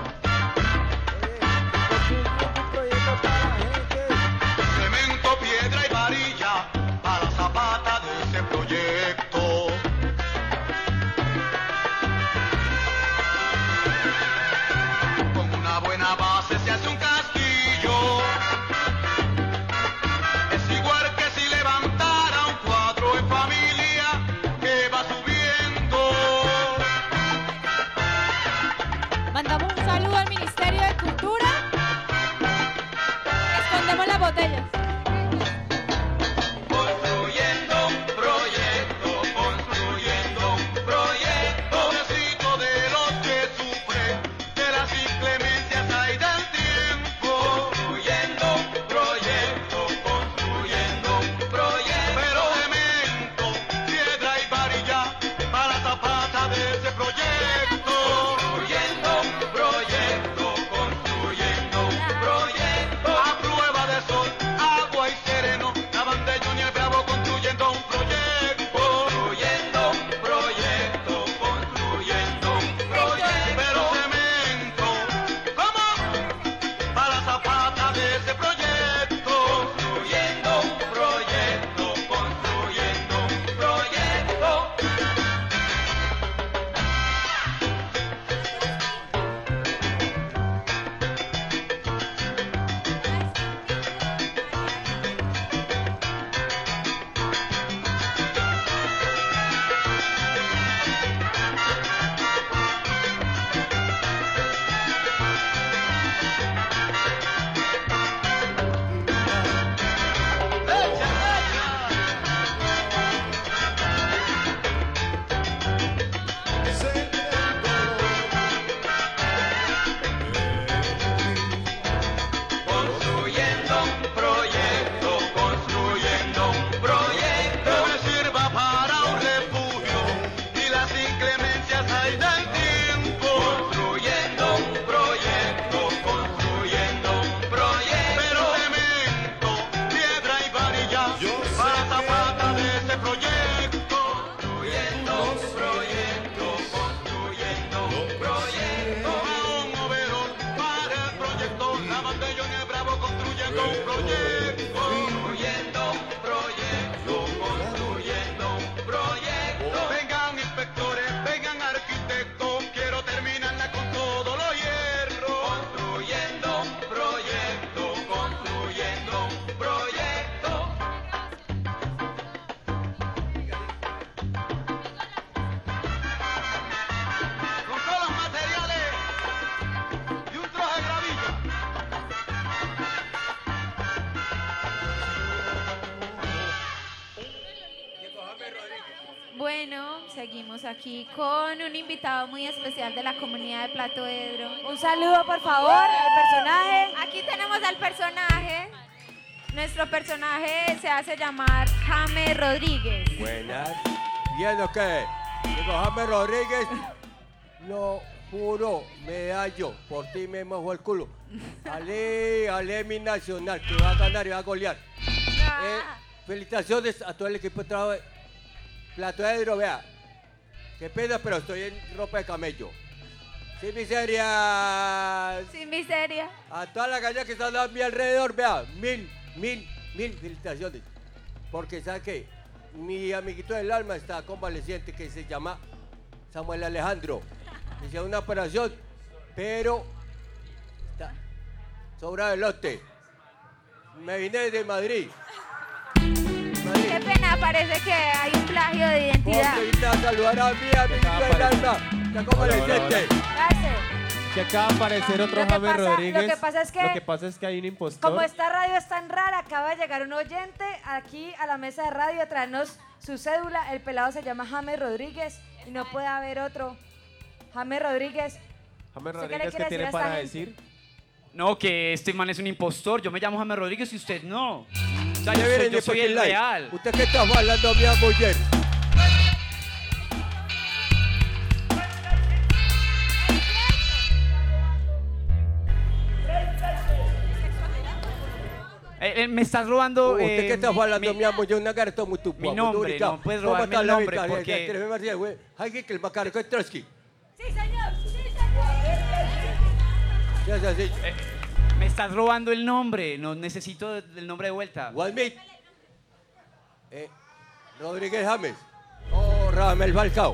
Cemento, piedra y varilla para la zapata de ese proyecto. huellas hay del tiempo. Construyendo un proyecto, construyendo un proyecto. Pero cemento, piedra y varilla, pata a pata de ese proyecto. Construyendo un proyecto, construyendo un proyecto. A un obrero para el proyecto, la Batallón es bravo construyendo un proyecto. Construyendo un proyecto, construyendo un proyecto. Vengan inspectores, vengan arquitectos, quiero terminarla con todo lo hierro. Construyendo un proyecto, construyendo un proyecto. Con todos los materiales y un trozo de gravilla. Bueno, seguimos aquí con un invitado muy especial de la comunidad de Plato Edro. Un saludo, por favor, al personaje. Aquí tenemos al personaje. Nuestro personaje se hace llamar James Rodríguez. Buenas. ¿Bien o qué? Digo, James Rodríguez, lo juro, me hallo, por ti me mojó el culo. Ale, ale mi nacional, que va a ganar y va a golear. Eh, felicitaciones a todo el equipo de trabajo de Plato Edro, vea. Qué pena, pero estoy en ropa de camello. Sin miseria. Sin miseria. A toda la calle que están a mi alrededor, vea, mil, mil, mil felicitaciones. Porque, ¿sabe qué? Mi amiguito del alma está convaleciente, que se llama Samuel Alejandro. Hice una operación, pero está sobra de lote. Me vine de Madrid. Qué pena, parece que hay un plagio de identidad. Porque vine a saludar a mi amiguito del alma. Está convaleciente. Gracias. Que acaba de aparecer otro Lo que James pasa- Rodríguez. lo que pasa es que- Lo que pasa es que hay un impostor. Como esta radio es tan rara, acaba de llegar un oyente aquí a la mesa de radio a traernos su cédula. El pelado se llama James Rodríguez y no puede haber otro. James Rodríguez. James ¿usted qué le Rodríguez, ¿qué quiere tiene decir a para esta gente? decir? No, que este man es un impostor. Yo me llamo James Rodríguez y usted no. O sea, yo Ya soy, viene yo de soy el Poquilay. real. ¿Usted qué está hablando, mi mujer? Eh, eh, me estás robando. ¿Usted eh, qué está hablando, mi- mi amo? Yo una garota muy tupa. mi nombre, no puedes robarme el nombre porque- Hay que el macarco es Trotsky. Sí, señor. Sí, señor. Ya es así. Eh, me estás robando el nombre. No necesito el nombre de vuelta. Walmit. Eh, Rodríguez James. O Ramel Falcao.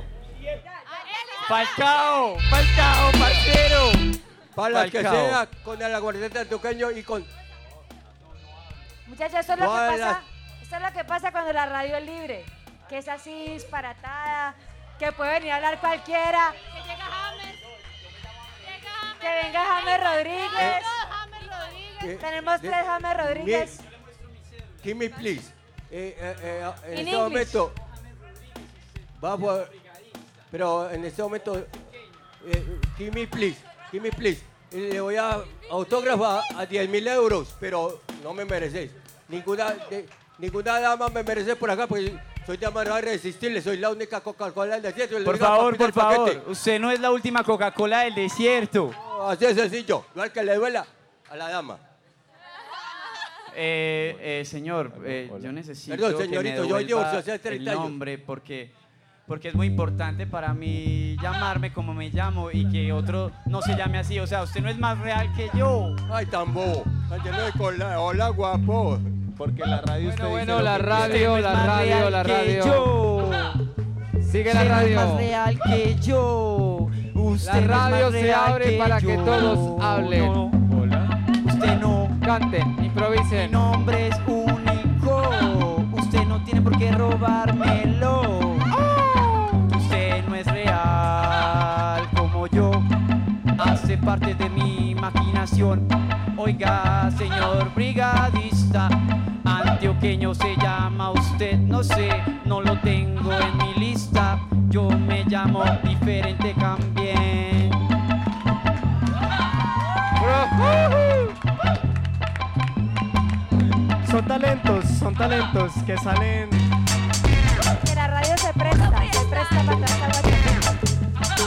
Falcao, Falcao, parcero. Para las que Falcao. sea con el aguardiente antioqueño y con... Muchachos, esto es lo que Todas pasa. Esto es lo que pasa cuando la radio es libre. Que es así disparatada, que puede venir a hablar cualquiera. Que llega James. Que venga James Rodríguez. James Rodríguez. Eh, Tenemos de- tres James Rodríguez. Give me please. Eh, eh, eh, en In este English. momento... Vamos a... Pero en este momento... Eh, give me please. Give me please. Eh, Le voy a autógrafa a diez mil euros, pero no me merecéis. Ninguna, de- ninguna dama me merece por acá, porque soy de manera irresistible. Soy la única Coca-Cola del desierto. y le Por digo al favor, papito por del paquete. favor. Usted no es la última Coca-Cola del desierto. Oh, así es sencillo. Igual que le duela a la dama. Eh, eh, señor, eh, yo necesito Perdón, que señorito, me yo devuelva divorcio hace el treinta años. nombre porque, porque es muy importante para mí llamarme como me llamo y que otro no se llame así. O sea, usted no es más real que yo. Ay, tan bobo. Tan lleno de cola. Hola, guapo. Porque la radio usted Bueno, dice bueno, lo la que radio, quiere. la más radio, real la que radio. yo. Sigue la Usted no es radio. más real que yo. Usted La no es más radio se real abre para que yo. todos hablen. No, usted no. Canten, Mi improvisen. nombre es único. Usted no tiene por qué robármelo. Usted no es real como yo. Hace parte de mi imaginación. Oiga, señor brigadista, antioqueño se llama usted. No sé, no lo tengo en mi lista. Yo me llamo diferente también. Son talentos, son talentos que salen. Que la radio se presta, se presta para tratar algo.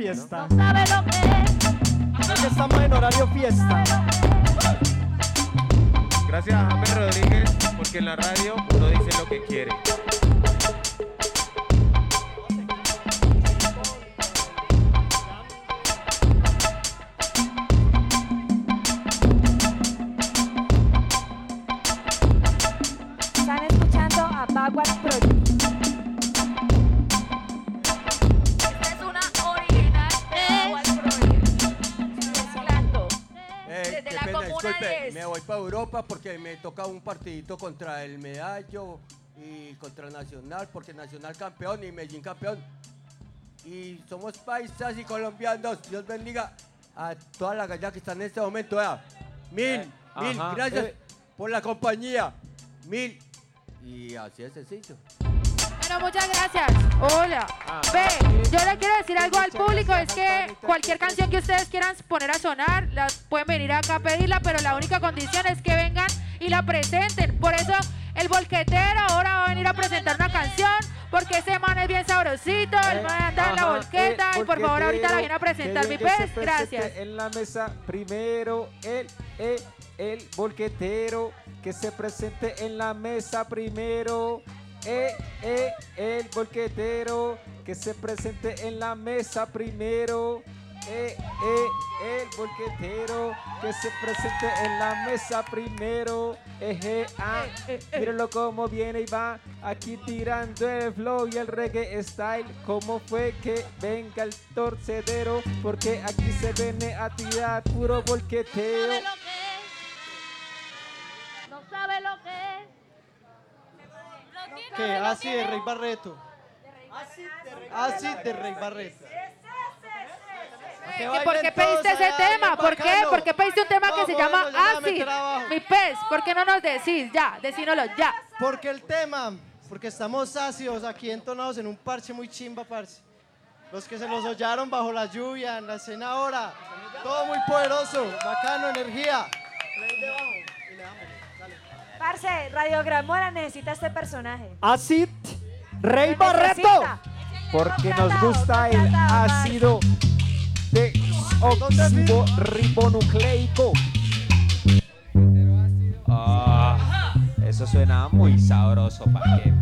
fiesta. No sabe lo que es. Porque estamos en horario fiesta. Gracias a James Rodríguez, porque en la radio uno dice lo que quiere. Están escuchando a Bagual Project. Esta es una original de Bagual Project. Mezclando. Eh, Desde qué la pena, Comuna disculpe, diez. me voy para Europa porque me toca un partidito contra el Medallo y contra Nacional, porque Nacional campeón y Medellín campeón. Y somos paisas y colombianos. Dios bendiga a toda la galla que está en este momento. Vea. Mil, Eh, mil, ajá, gracias eh. por la compañía. Mil. Y así es sencillo. Bueno, muchas gracias. Hola. Ve, yo le quiero decir algo al público, es que cualquier canción que ustedes quieran poner a sonar, la pueden venir acá a pedirla, pero la única condición es que vengan y la presenten. Por eso el volquetero ahora va a venir a presentar una canción, porque ese man es bien sabrosito, el man anda en la Ajá, volqueta, eh, y por favor ahorita la volquetero, viene a presentar que mi bien que se pez. presente Gracias. En la mesa primero el, el, el volquetero, que se presente en la mesa primero. Eh, eh, el volquetero, que se presente en la mesa primero. Eh, eh, el volquetero, que se presente en la mesa primero. Eje, ah, mírenlo cómo viene y va aquí tirando el flow y el reggae style. ¿Cómo fue que venga el torcedero? Porque aquí se viene a tirar puro volqueteo. No sabe lo que es. ¿Qué? Así de Rey Barreto. Así de Rey Barreto. ¿Y por qué pediste ese tema? ¿Por qué? ¿Por qué pediste un tema que se llama Acid? Mi pez, ¿por qué no nos decís? Ya, decínoslo ya. Porque el tema, porque estamos ácidos aquí entonados en un parche muy chimba, parce. Los que se los hollaron bajo la lluvia, en la escena ahora. Todo muy poderoso, bacano, energía. Parce, Radio Gramola necesita este personaje. Acid, Rey Lo Barreto. necesita. Porque nos gusta el ácido desoxíribo ribonucleico. Ah, eso suena muy sabroso, ¿para qué?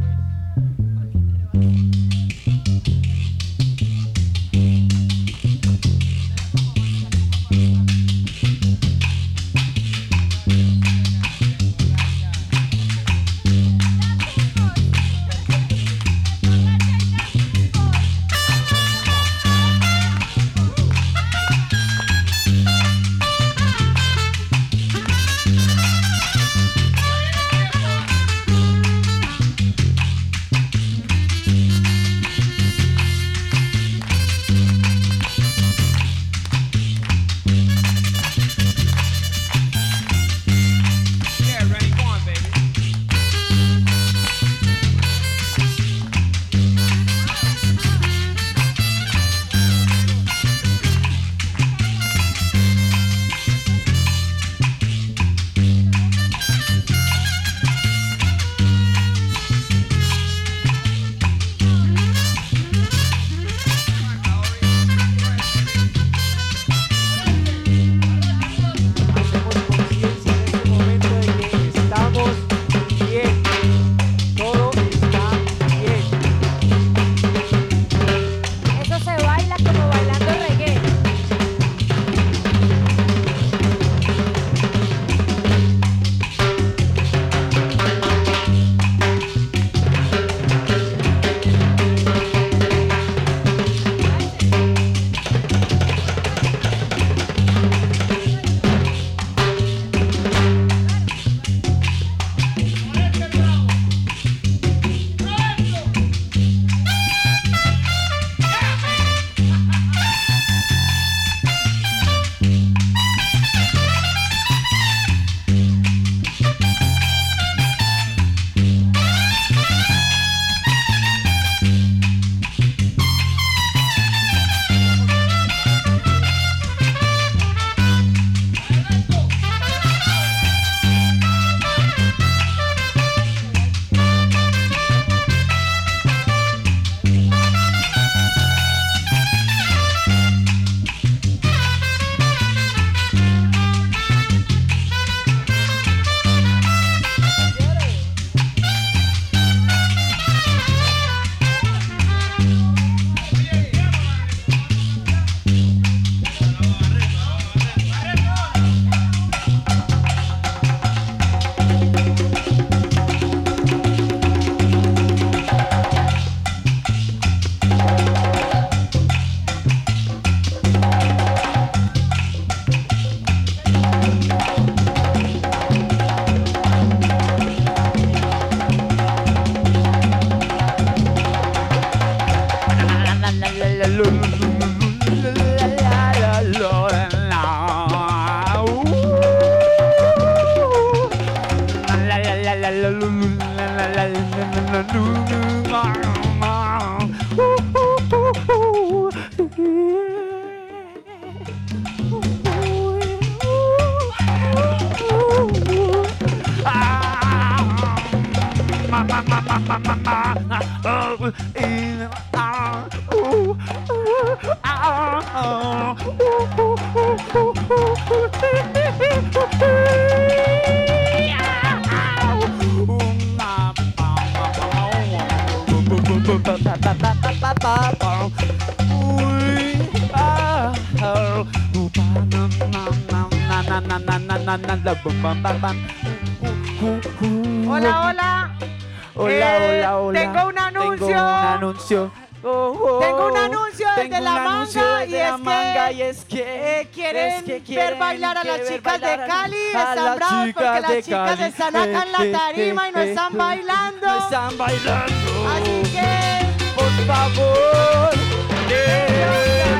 Hola, hola. Hola, Eh, hola, hola. Tengo un anuncio. Tengo un anuncio. Oh, oh, Tengo un anuncio tengo desde un la anuncio manga desde y la es manga que, y es que eh, quieren, es que ver quieren bailar a que las ver chicas de bailar a- Cali, a están las bravos porque chicas las de chicas Cali. están acá en la Eh, tarima y no eh, están eh, bailando. no están bailando. Así que, por favor, que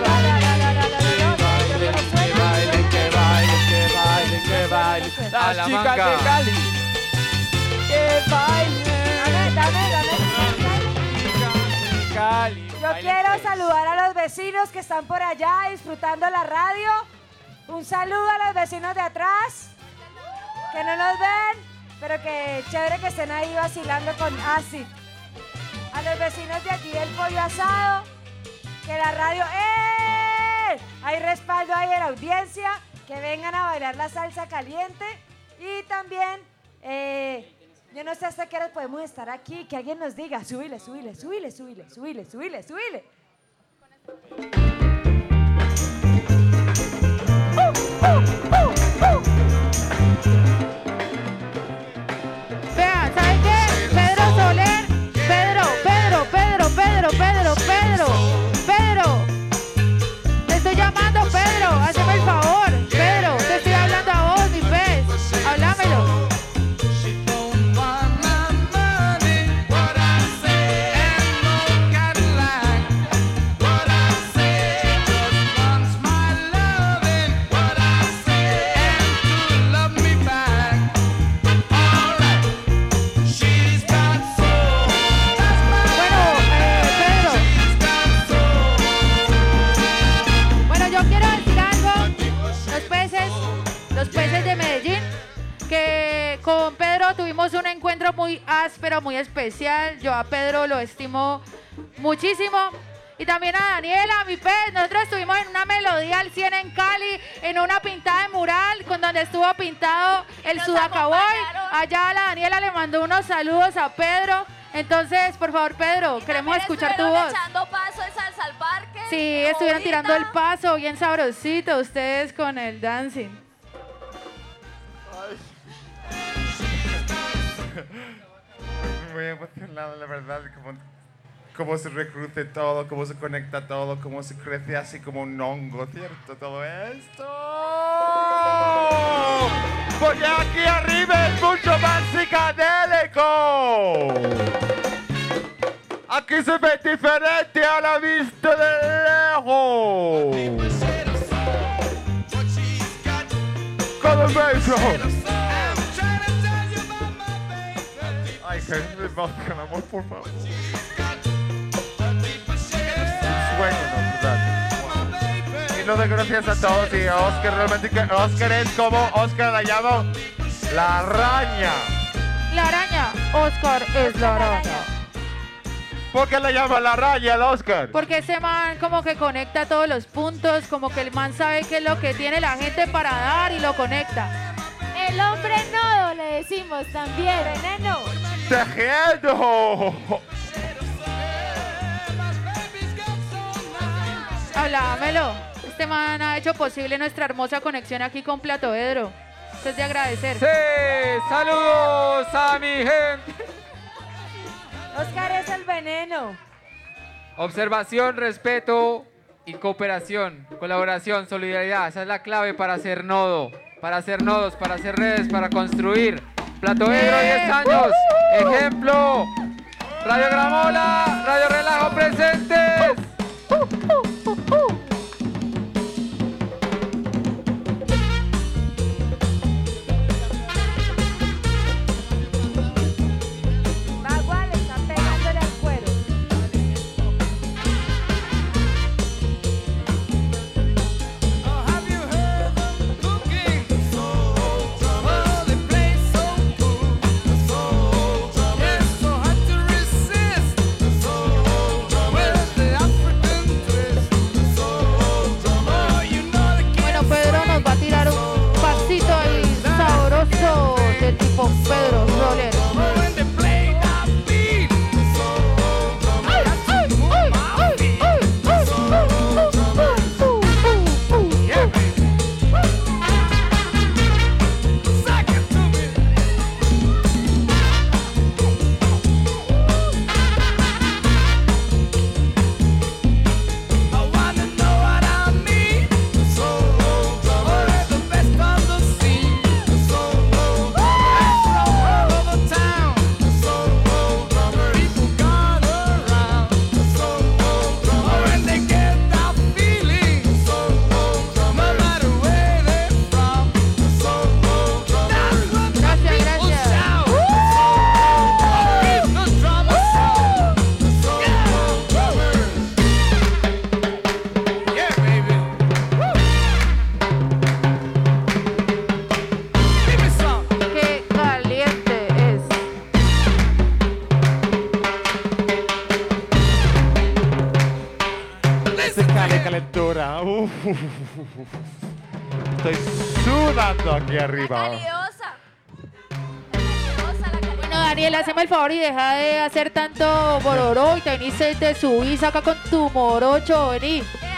bailen, que bailen, que bailen, que bailen. A Las la chicas manga. de Cali, que bailen. Dame, dame, dame. Cali. Yo bailen, quiero pues. saludar a los vecinos que están por allá disfrutando la radio. Un saludo a los vecinos de atrás, que no nos ven, pero que chévere que estén ahí vacilando con Acid. A los vecinos de aquí del pollo asado, que la radio, ¡eh! Hay respaldo ahí en la audiencia, que vengan a bailar la salsa caliente. Y también, eh, yo no sé hasta qué hora podemos estar aquí, que alguien nos diga, subile, subile, subile, subile, subile, subile, subile. Vean, ¿saben qué? Pedro Soler, Pedro, Pedro, Pedro, Pedro, Pedro, Pedro, Pedro. Te estoy llamando, Pedro, hazme el favor. Pedro, te estoy hablando a vos, mi pez. Háblamelo. Bueno, yo quiero decir algo. Los peces, los peces de Medellín, que con Pedro tuvimos un encuentro muy áspero, muy especial. Yo a Pedro lo estimo muchísimo. Y también a Daniela, mi pez. Nosotros estuvimos en una melodía al cien en Cali, en una pintada de mural, con donde estuvo pintado el Sudacaboy. Allá la Daniela le mandó unos saludos a Pedro. Entonces, por favor, Pedro, queremos escuchar tu voz. echando paso en Salsa al Parque. Sí, de estuvieron Bobita. tirando el paso, bien sabrosito, ustedes con el dancing. Muy emocionado, la verdad, cómo, cómo se recruce todo, cómo se conecta todo, cómo se crece así como un hongo, ¿cierto? Todo esto. Porque aquí arriba es mucho más psicodélico. Aquí se ve diferente a la vista de lejos. Con el beso. Ay, que me va con amor, por favor. Un sueño, ¿no? ¿Verdad? Y no de gracias a todos. Y a Oscar, realmente que Oscar es como Oscar la llamo la araña. La araña, Oscar es la araña. ¿Por qué le llama la araña al Oscar? Porque ese man como que conecta todos los puntos, como que el man sabe qué es lo que tiene la gente para dar y lo conecta. El hombre nodo le decimos también. Veneno. ¡Tejiendo! Hablámelo. Este man ha hecho posible nuestra hermosa conexión aquí con Platoedro. Esto es de agradecer. Sí, saludos a mi gente. Oscar es el veneno. Observación, respeto y cooperación, colaboración, solidaridad. Esa es la clave para hacer nodo, para hacer nodos, para hacer redes, para construir. Platoedro, diez años. Ejemplo. Radio Gramola, Radio Relajo presentes. Bagual está Estoy sudando aquí arriba. Bueno, Daniel, hazme el favor y deja de hacer tanto bororó y te viniste y te subís acá con tu morocho, vení.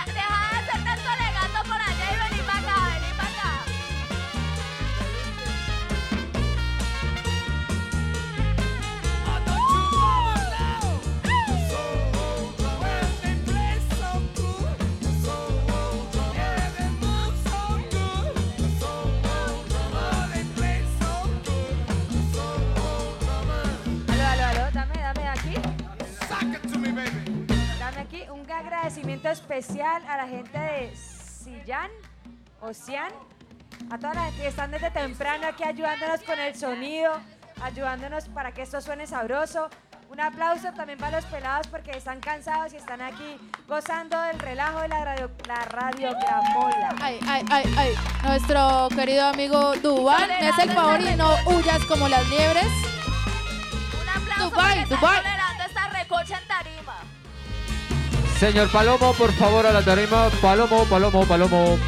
Agradecimiento especial a la gente de Sillán o Cian, a toda la gente que están desde temprano aquí ayudándonos con el sonido, ayudándonos para que esto suene sabroso. Un aplauso también para los pelados porque están cansados y están aquí gozando del relajo de la radio, la radiogramola. Ay, ay, ay, ay. Nuestro querido amigo Dubán, me hace el favor y no huyas como las liebres. Un aplauso Dubái, porque Dubái. están tolerando esta recocha en tarima. Señor Palomo, por favor, a la tarima. Palomo, Palomo, Palomo.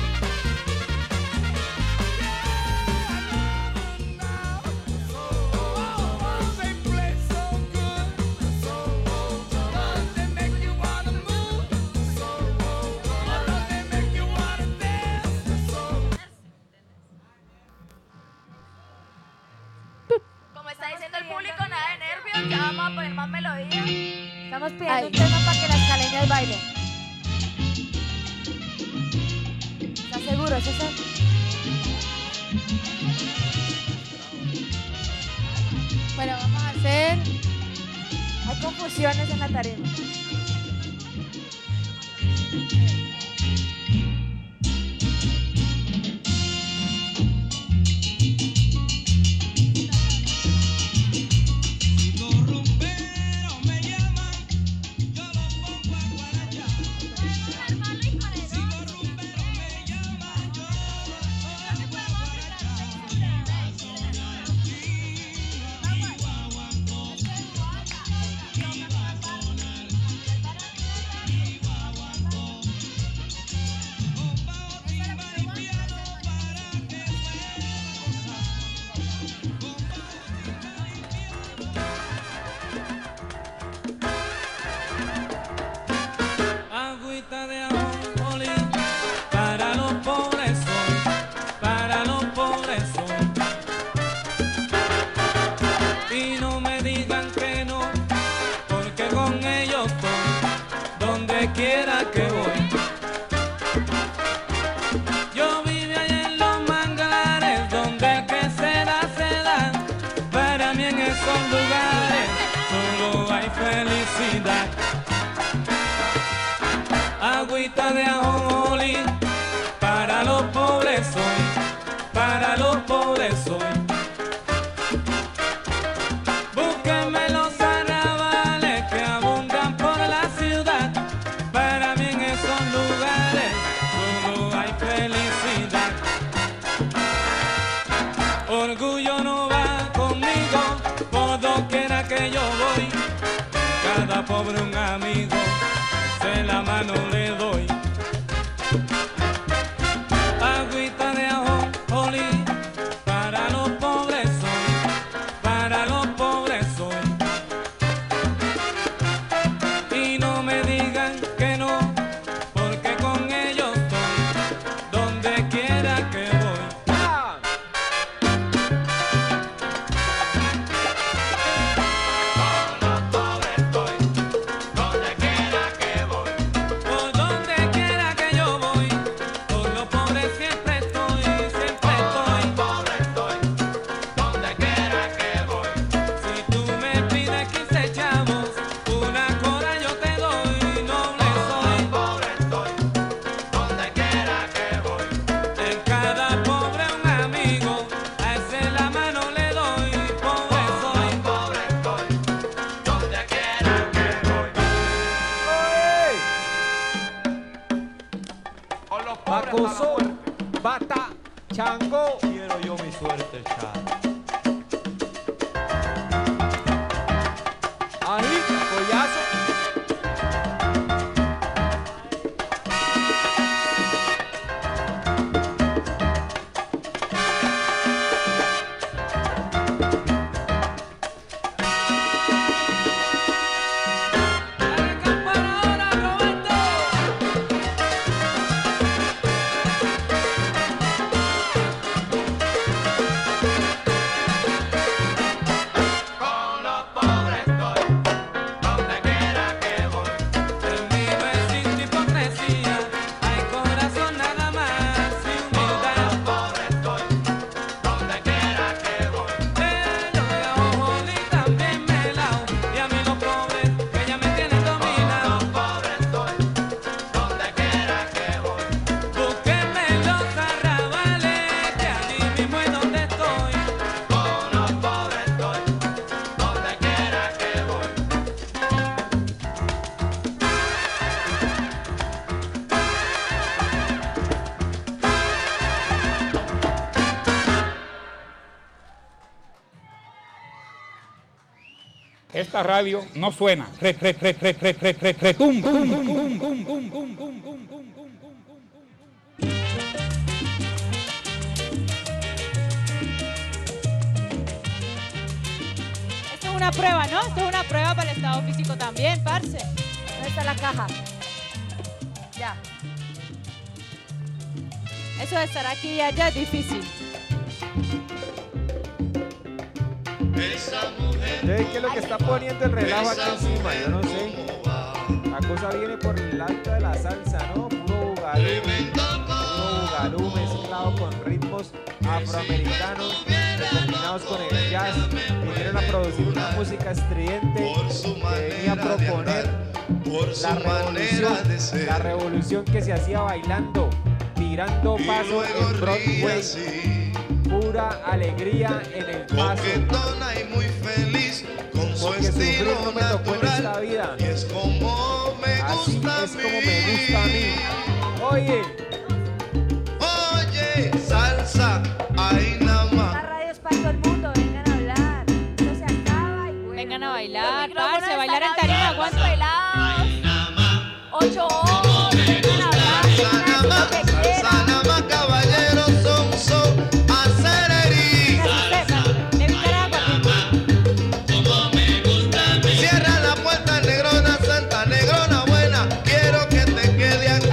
Como está diciendo el público, nada de nervios, ya vamos a poner más melodía. Estamos pidiendo un tema para que las caleñas bailen. ¿Estás seguro, César? Bueno, vamos a hacer... Hay confusiones en la tarima. Agüita de ajonjolí, para los pobres soy, para los pobres soy. Búsquenme los arrabales que abundan por la ciudad, para mí en esos lugares solo hay felicidad. Orgullo no va conmigo, por doquiera que yo voy, cada pobre un amigo, se la mano le doy. Agüita de ajonjolí, para los pobres soy, para los pobres soy. Y no me digan que no, porque con ellos estoy, donde quiera que voy. Por donde quiera que yo voy, por los pobres siempre estoy, siempre estoy. Pobre estoy, donde quiera que voy. Si tú me pides quince chavos, una cora yo te doy, noble soy. Pobre estoy, donde quiera que voy. En cada pobre un amigo, a ese la mano le doy. Pobre soy, pobre estoy, donde quiera que voy. Bacoso, Bata, Chango. Quiero yo mi suerte, chao. Ahí, pollazo. esta radio no suena. Re, re, re, re, re, re, re, re, tum, tum, tum, tum, tum, tum, tum, tum, tum. Esto es una prueba, ¿no? Esto es una prueba para el estado físico también, parce. ¿Dónde está la caja? Ya. Eso de estar aquí y allá es difícil. ¿Qué es lo que está poniendo el relajo aquí encima? Yo no sé. La cosa viene por el alto de la salsa, ¿no? Puro bugalú. Puro bugalú mezclado con ritmos afroamericanos combinados con el jazz. Vinieron a producir una música estridente que venía a proponer la revolución, la revolución que se hacía bailando, tirando paso en Broadway. Pura alegría en el paso. Porque sufrir no me tocó en esta vida. Así es como me gusta a mí. Oye. Oye, salsa, ahí nada más. La radio es para todo el mundo, vengan a hablar. Esto se acaba y bueno. Vengan a bailar, parce, bailar en tarima, ¿cuánto? Ocho horas, vengan a hablar, vengan a decir lo que quieran. Salsa, más caballeros son, son, acererí. Cierra la puerta, negrona santa, negrona buena. Quiero que te quede aquí.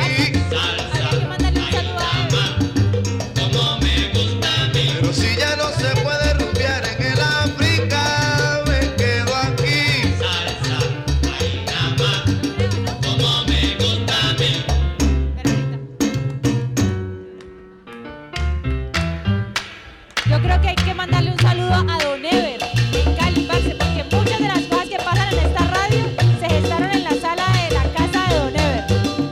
Como me gusta a mí. Pero si ya no se puede rumbear en el África, me quedo aquí. Salsa, ahí nada más. Como me gusta a mí. Yo creo que hay que mandarle un saludo a Don Ever en Cali, parce, porque muchas de las cosas que pasan en esta radio se gestaron en la sala de la casa de Don Ever.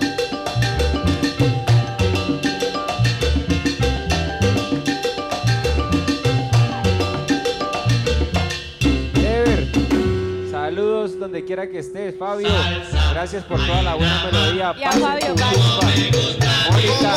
Ever, saludos donde quiera que estés, Fabio. Gracias por toda la buena melodía. Y a Fabio, Cali. Mónica.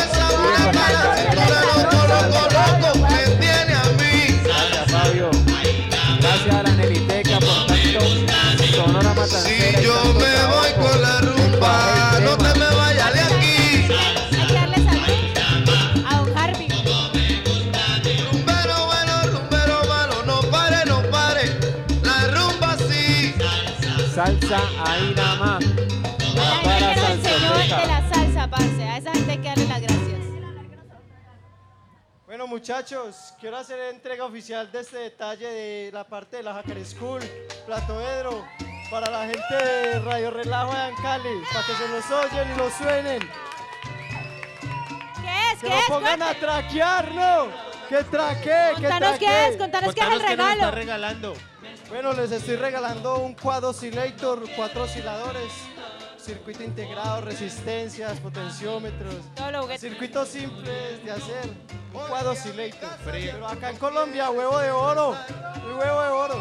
Gracias, Fabio. Gracias a la Neliteca por tanto sonora matancera. Si yo me voy con la rumba, no te me vayas de aquí. Hay que darle salud a Don Harvey. Rumbero bueno, rumbero malo, no pare, no pare. La rumba sí. Salsa ahí nada más. La gente que nos enseñó de la salsa, parce. A esa gente hay que darle las gracias. Bueno, muchachos, quiero hacer entrega oficial de este detalle de la parte de la Hacker School, Platoedro, para la gente de Radio Relajo de Cali, para que se los oyen y los suenen. ¿Qué es? Que ¿Qué lo es? pongan a traquear, ¿no? Que traquee, que Contanos qué traquee. es, contanos qué es el regalo. regalando. Bueno, les estoy regalando un quad oscillator, cuatro osciladores, circuito integrado, resistencias, potenciómetros, circuitos simples de hacer, un quad oscillator. Pero acá en Colombia, huevo de oro, un huevo de oro.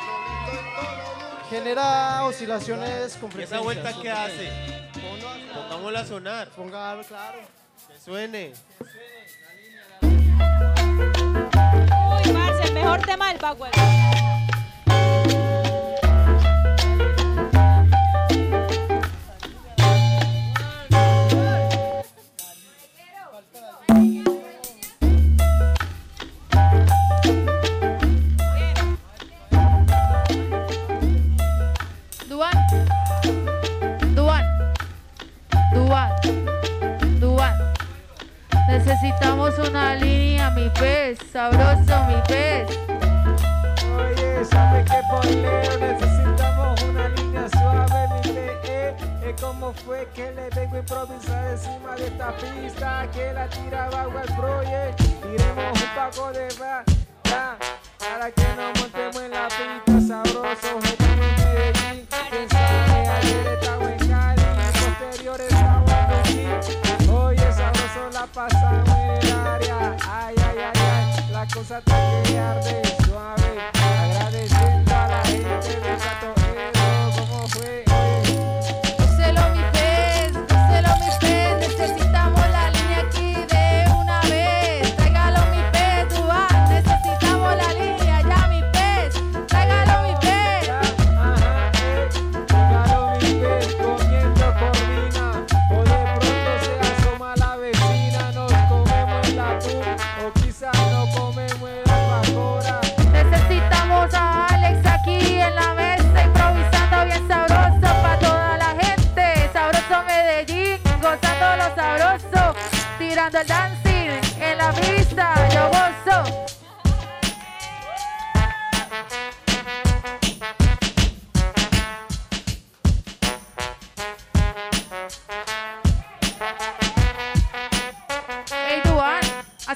Genera oscilaciones con frecuencias. ¿Esa vuelta qué hace? Pongámosla a sonar. Póngalo, claro. Que suene. Uy, parce, el mejor tema del Bagwell. Duan, Duan, Duan, Duan. Necesitamos una línea, mi pez, sabroso, mi pez. Oye, ¿sabe qué, Poleo? Necesitamos una línea suave, mi pe. Eh, eh, ¿Cómo fue que le vengo a improvisar encima de esta pista? Que la tiraba al Project. Tiremos un poco de bata para que nos montemos en la pista. Sabroso, estamos en Medellín. Quién sabe, ayer estaba en Cali, posterior estaba en Medellín. Oye, sabroso, la pasamos en el área. Ay, ay, ay, ay, la cosa está que arde suave. Agradeciendo a la gente de Platoedro, ¿cómo fue? Gócelo, mi pez, gócelo, mi pez. Necesitamos la línea aquí de una vez. Tráigalo, mi pez, Duan. Necesitamos la línea ya, mi pez. Tráigalo, mi pez.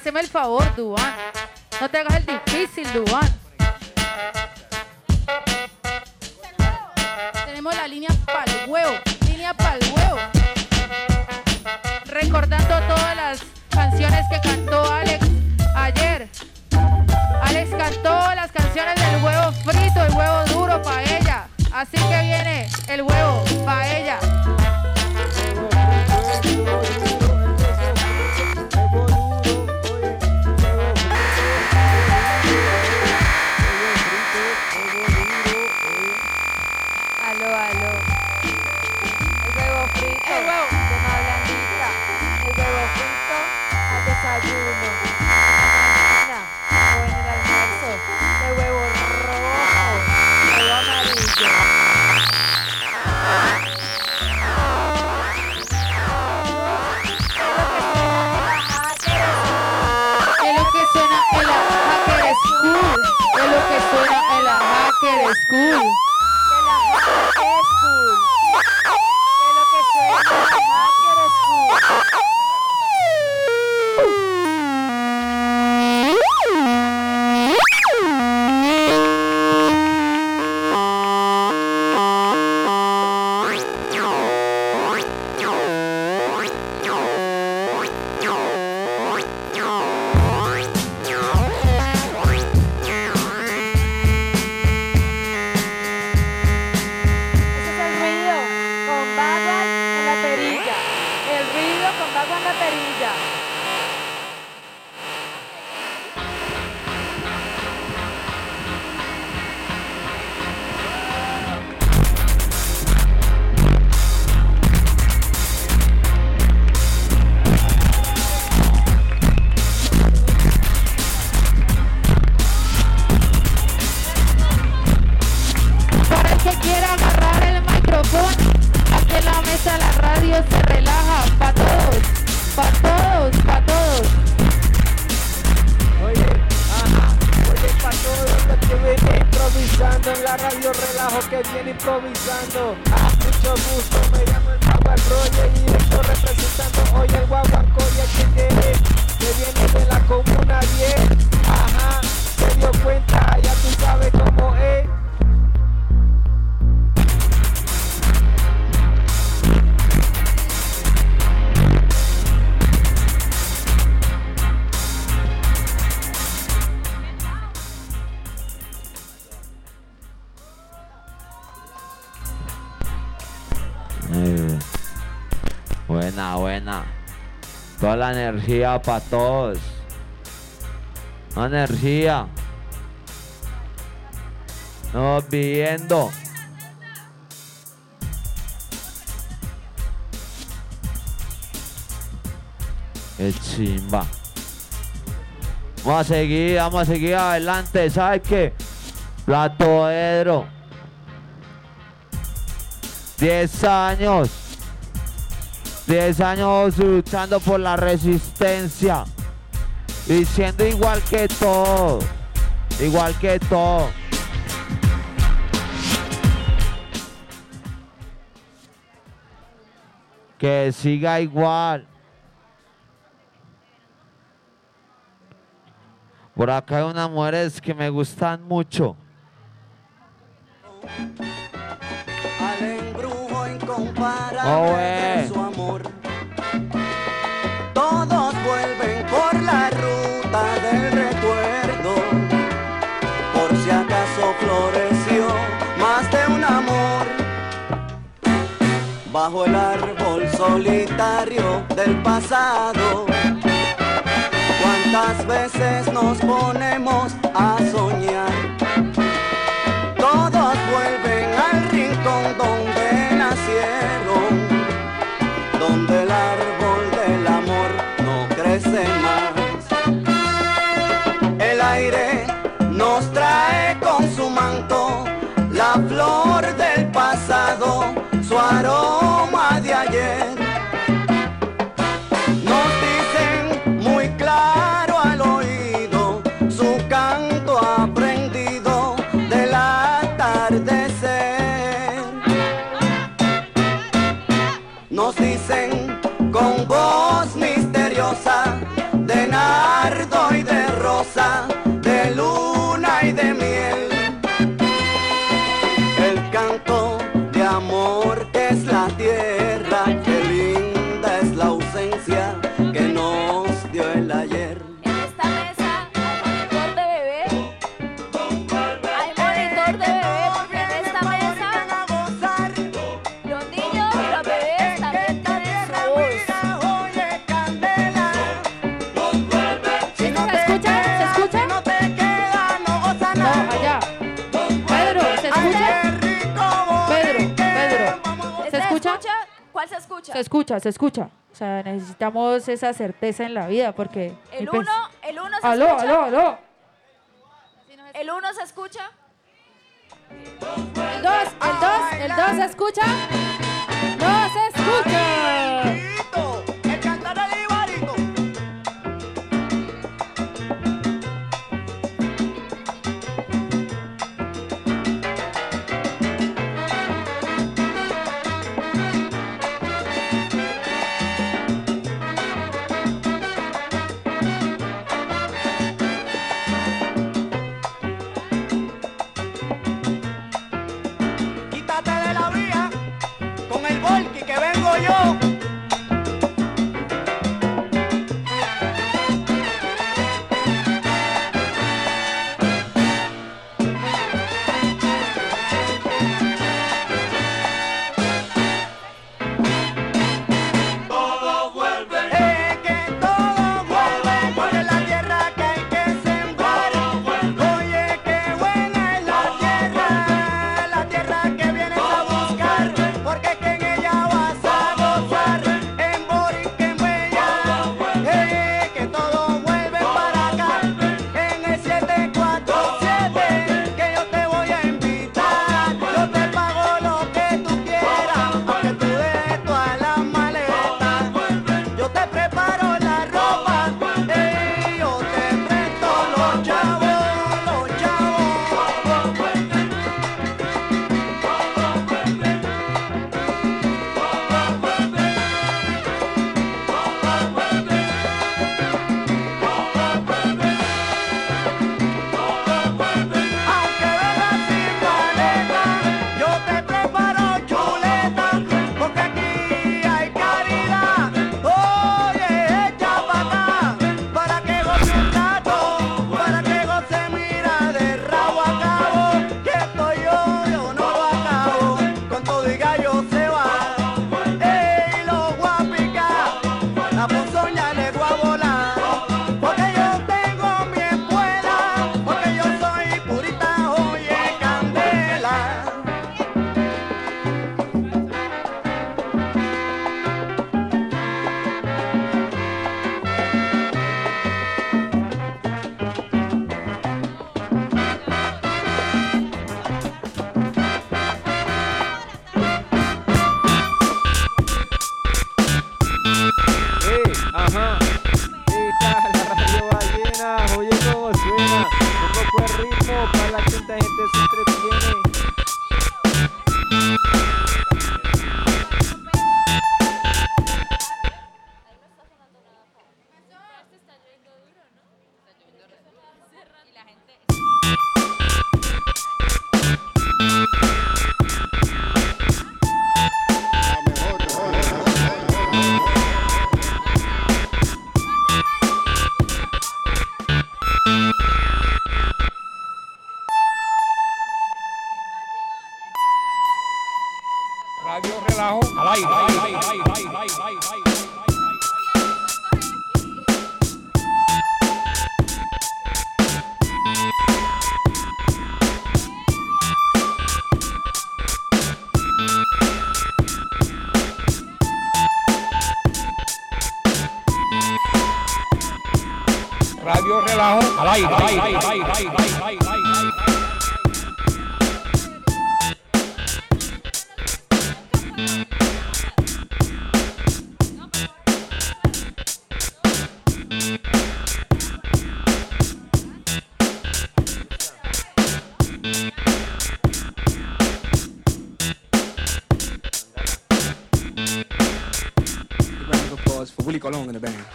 Haceme el favor, Duván. No te hagas el difícil, Duván. Tenemos la línea pa'l huevo. Línea pa'l huevo. Recordando todas las canciones que cantó Alex ayer. Alex cantó las canciones del huevo frito, el huevo duro pa' ella. Así que viene el huevo pa' ella. Aló, aló. El huevo frito. El huevo. De más blandita. El huevo frito al desayuno. A la mañana. O en el almuerzo. El huevo rojo. Huevo amarillo. Es lo que suena en la Hacker School. Es lo que suena en la Hacker School. Buena, buena. Toda la energía para todos. Energía. No viendo. Qué chimba. Vamos a seguir, vamos a seguir adelante. ¿Sabes qué? Platoedro. Diez años. Diez años luchando por la resistencia. Y siendo igual que todo. Igual que todo. Que siga igual. Por acá hay unas mujeres que me gustan mucho. Al embrujo incomparable Oh, de eh. su amor. Todos vuelven por la ruta del recuerdo. Por si acaso floreció más de un amor. Bajo el árbol solitario del pasado. ¿Cuántas veces nos ponemos a soñar? Todos vuelven al rincón donde nacieron, donde el árbol del amor no crece más. El aire nos trae con su manto la flor del pasado, su aroma de ayer. Nos dicen muy claro al oído su canto aprendido. ayer. En esta mesa hay monitor de bebé. Hay monitor de bebé porque en esta mesa los niños y los bebés también tienen su voz. ¿Se escucha? ¿Se escucha? No te queda, no goza No, nada. allá. Pedro, ¿se escucha? Pedro, Pedro. ¿Se ¿Este escucha? ¿Cuál se escucha? Se escucha, se escucha. O sea, necesitamos esa certeza en la vida porque... El mi pens- uno, el uno se Aló, escucha. aló, aló. El uno se escucha. El dos, el dos, el dos se escucha. No se escucha. El cantar del Ibarito. Quítate de la vía con el volky que vengo yo. Todo vuelve. Eh, que todo vuelve. Porque la tierra que hay que sembrar. Oye, qué buena es la tierra. La tierra que vienes a buscar. Porque es que en ella vas a gozar. En Borinquen Bella. Eh, que todo vuelve para acá. En el siete cuatro siete. Que yo te voy a invitar. Yo te pago lo que tú quieras. Aunque tú dejes todas las maletas. Yo te preparo la ropa. Eh, yo te presto los chavos. Los chavos. Aunque vengas sin maleta, yo te preparo chuleta, porque aquí hay caridad. Oye, echa pa' acá, para que goce un rato, para que goce, mira, de rabo a cabo, que estoy yo, yo no lo acabo, con todo y gallo se va. Ey, lo voy a picar, la ponzoña le voy a volar, porque yo tengo mi escuela, porque yo soy purita, oye, candela. Eh, ajá. Esta es la radio ballena. Oye cómo suena. Un poco de ritmo para la que esta gente se entretiene. Radio Relajo al aire. al aire, al aire, al aire, al aire, al aire. Radio Relajo al aire. al aire, al aire, al aire, al aire, al aire, al aire. Round of applause for Willie Colón and the band.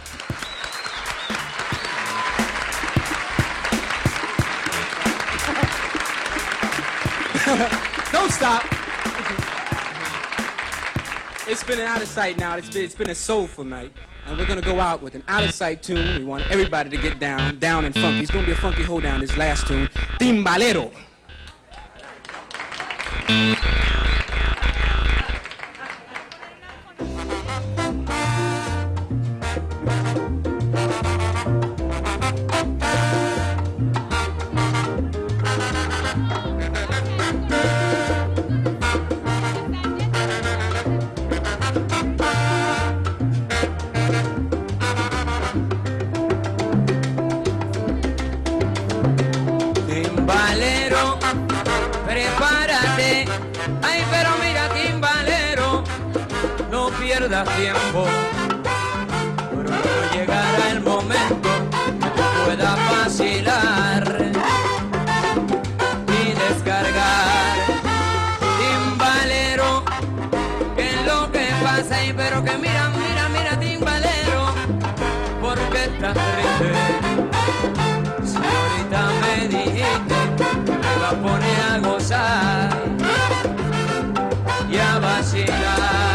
Don't stop. It's been an out of sight now. It's been it's been a soulful night. And we're gonna go out with an out of sight tune. We want everybody to get down, down and funky. It's gonna be a funky hold down this last tune. Timbalero. Timbalero, prepárate. Ay, pero mira, timbalero, no pierdas tiempo. Pronto llegará el momento que tú puedas vacilar y descargar. Timbalero, que es lo que pasa ahí, pero que mira, mira, mira, timbalero, porque estás triste. Si ahorita me dijiste que me va a poner a gozar y a vacilar.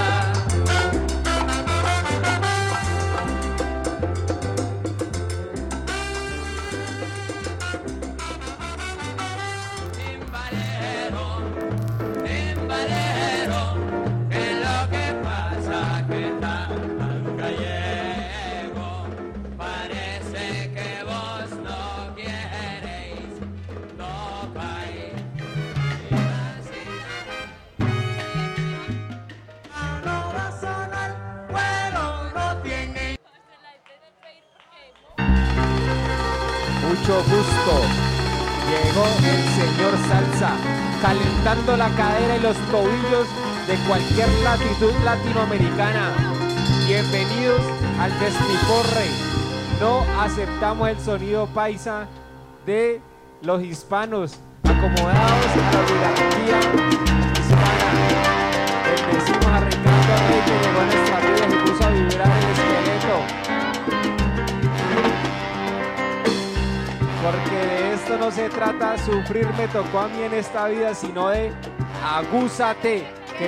Timbalero, timbalero, ¿qué es lo que pasa? Que está tan gallego. Parece que vos no quieres tocar. No va a sonar, bueno, no tiene. Mucho gusto. Llegó el señor Salsa, calentando la cadera y los tobillos de cualquier latitud latinoamericana. Bienvenidos al Despiporre. No aceptamos el sonido paisa de los hispanos acomodados a la oligarquía hispana. Bendecimos a Ricardo Rey, que llegó a nuestra vida y puso a vibrar el esqueleto. Porque de esto no se trata, sufrir me tocó a mí en esta vida, sino de agúzate. Que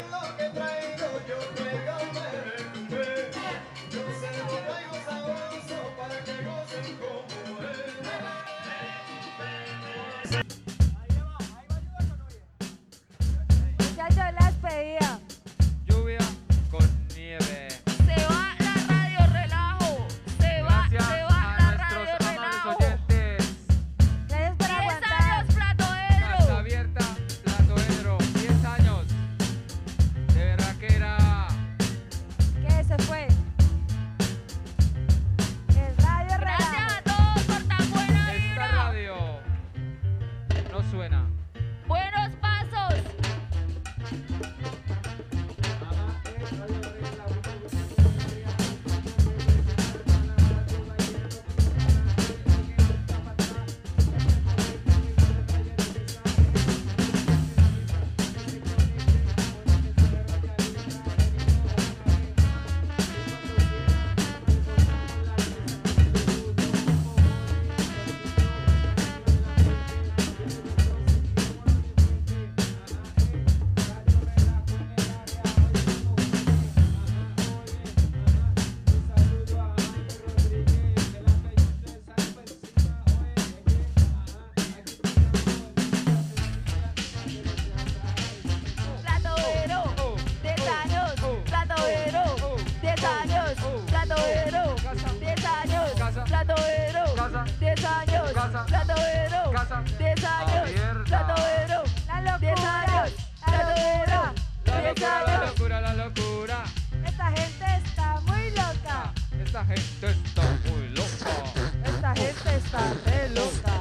Muchachos, la despedida. Lluvia con nieve. Se va la radio relajo. Se va, Gracias se va a la nuestros radio amables relajo. oyentes. Gracias por diez aguantar. años, Platoedro. Casa abierta, Platoedro. diez años. De verdad que era. ¿Qué se fue? El radio Gracias relajo. a todos por tan buena Esta vibra. radio no suena. Buenos pasos. Platoedro. diez años. Platoedro. diez años. Platoedro. diez años. Platoedro. diez años. Platoedro. diez años. Platoedro. La diez locura. años. Platoedro. La diez locura, la años. locura, la locura. Esta gente está muy loca. Esta gente está muy loca. Esta gente está re loca.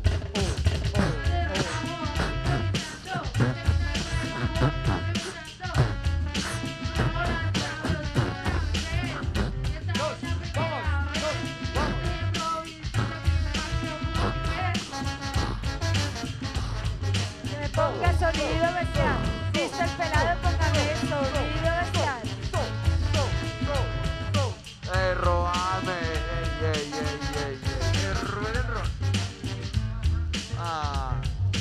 Que me ponga sonido bestial. Viste el pelado, póngame el sonido bestial. Eh, robame. Ey, ey, ey, ey, ey. El ruido del ron. Ah.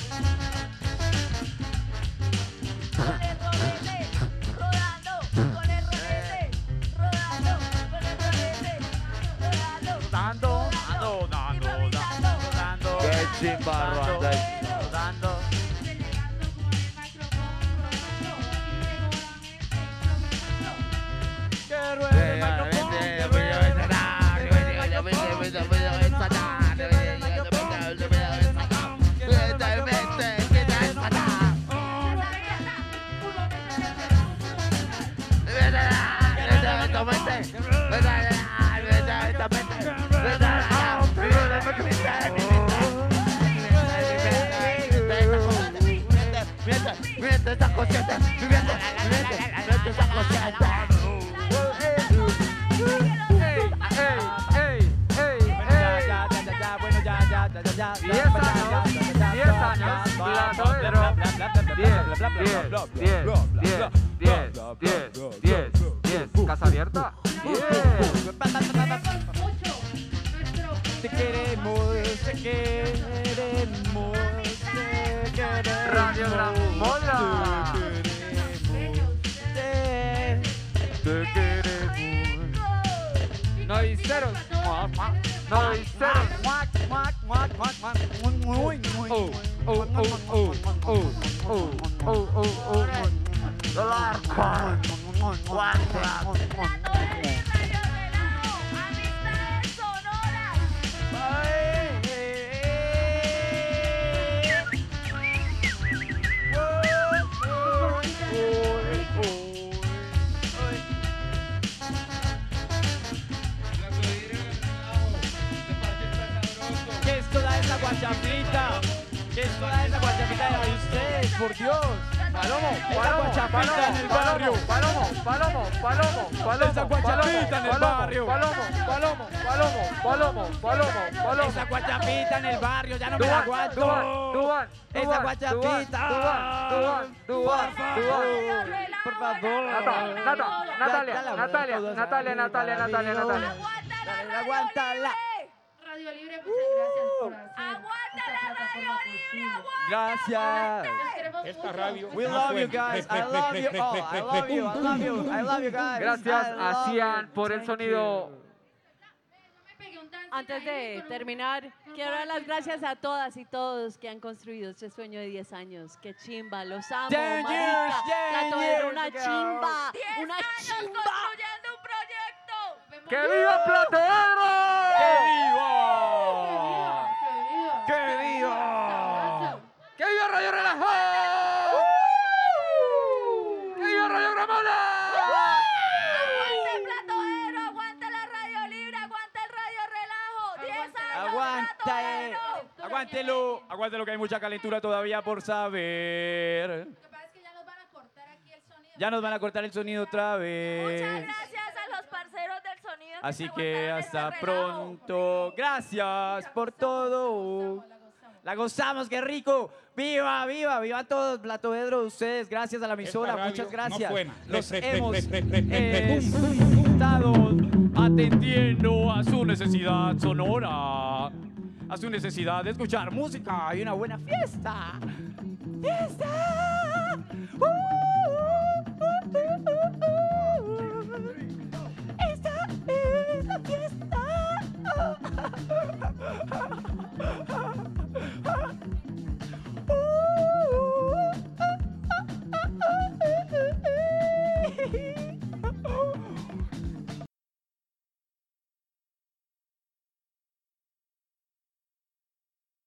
Con el rolete, rodando, con el rolete, rodando, con el rolete. dando, dando, dando, dando. Qué chimba, Ruanda. Dando, dando. Que ruede el micrófono. diez años, diez años, Platoedro, diez, diez, diez, diez, diez, diez, diez, casa abierta, diez. Te queremos, te queremos, te queremos. Radio Gramola. Te, te queremos. No hay ceros. No hay ceros. Oh, oh, oh, oh, oh, oh, oh, oh, ¿Qué es toda esa guachafita? ¿Qué es toda esa guachafita de ustedes? Por Dios. Palomo, Esa palomo, guachafita en el barrio. Palomo, palomo, palomo, palomo, Esa guachafita en el barrio. Palomo, palomo, palomo, palomo, palomo, palomo. Esa guachafita en el barrio, ya no me la aguanto. Duan, Duan, Esa guachafita. Duan, Duan, Duan, Duan. Por favor. Nata, Nata, Natalia, Natalia, Natalia, Natalia, Natalia, Natalia. Dale, aguántala. Radio Libre, muchas gracias por hacer ¡Aguanta la Radio Libre! Gracias. Esta radio. We love you guys. I love you all. I love you. I love you. I love you guys. Gracias I love a Cian you. por el Thank sonido. you. Antes de terminar, quiero dar las gracias a todas y todos que han construido este sueño de diez años. ¡Qué chimba! ¡Los amo, Ten marica! years, ten Platoedro, years una ago. chimba! diez ¡Una años chimba! construyendo un proyecto. ¡Que viva Platoedro! ¡Que viva! ¡Que viva! ¡Que viva Radio Relajo! ¡Que viva Radio Gramola! Aguante Platoedro, aguante la Radio Libre, aguante el Radio Relajo. diez años Aguanta, Platoedro. aguántelo, aguántelo que hay mucha calentura todavía por saber. Ya nos van a cortar el sonido otra vez. Muchas gracias a los parceros del sonido. que Así se que aguantaron hasta este relajo. pronto. Gracias por todo. La gozamos, qué rico. Viva, viva, viva todos, Platoedro, ustedes. Gracias a la emisora, Esta radio muchas no gracias. suena. Los Re, re, re, hemos re, re, re, re, re, estado atendiendo a su necesidad sonora, a su necesidad de escuchar música y una buena fiesta. ¡Fiesta!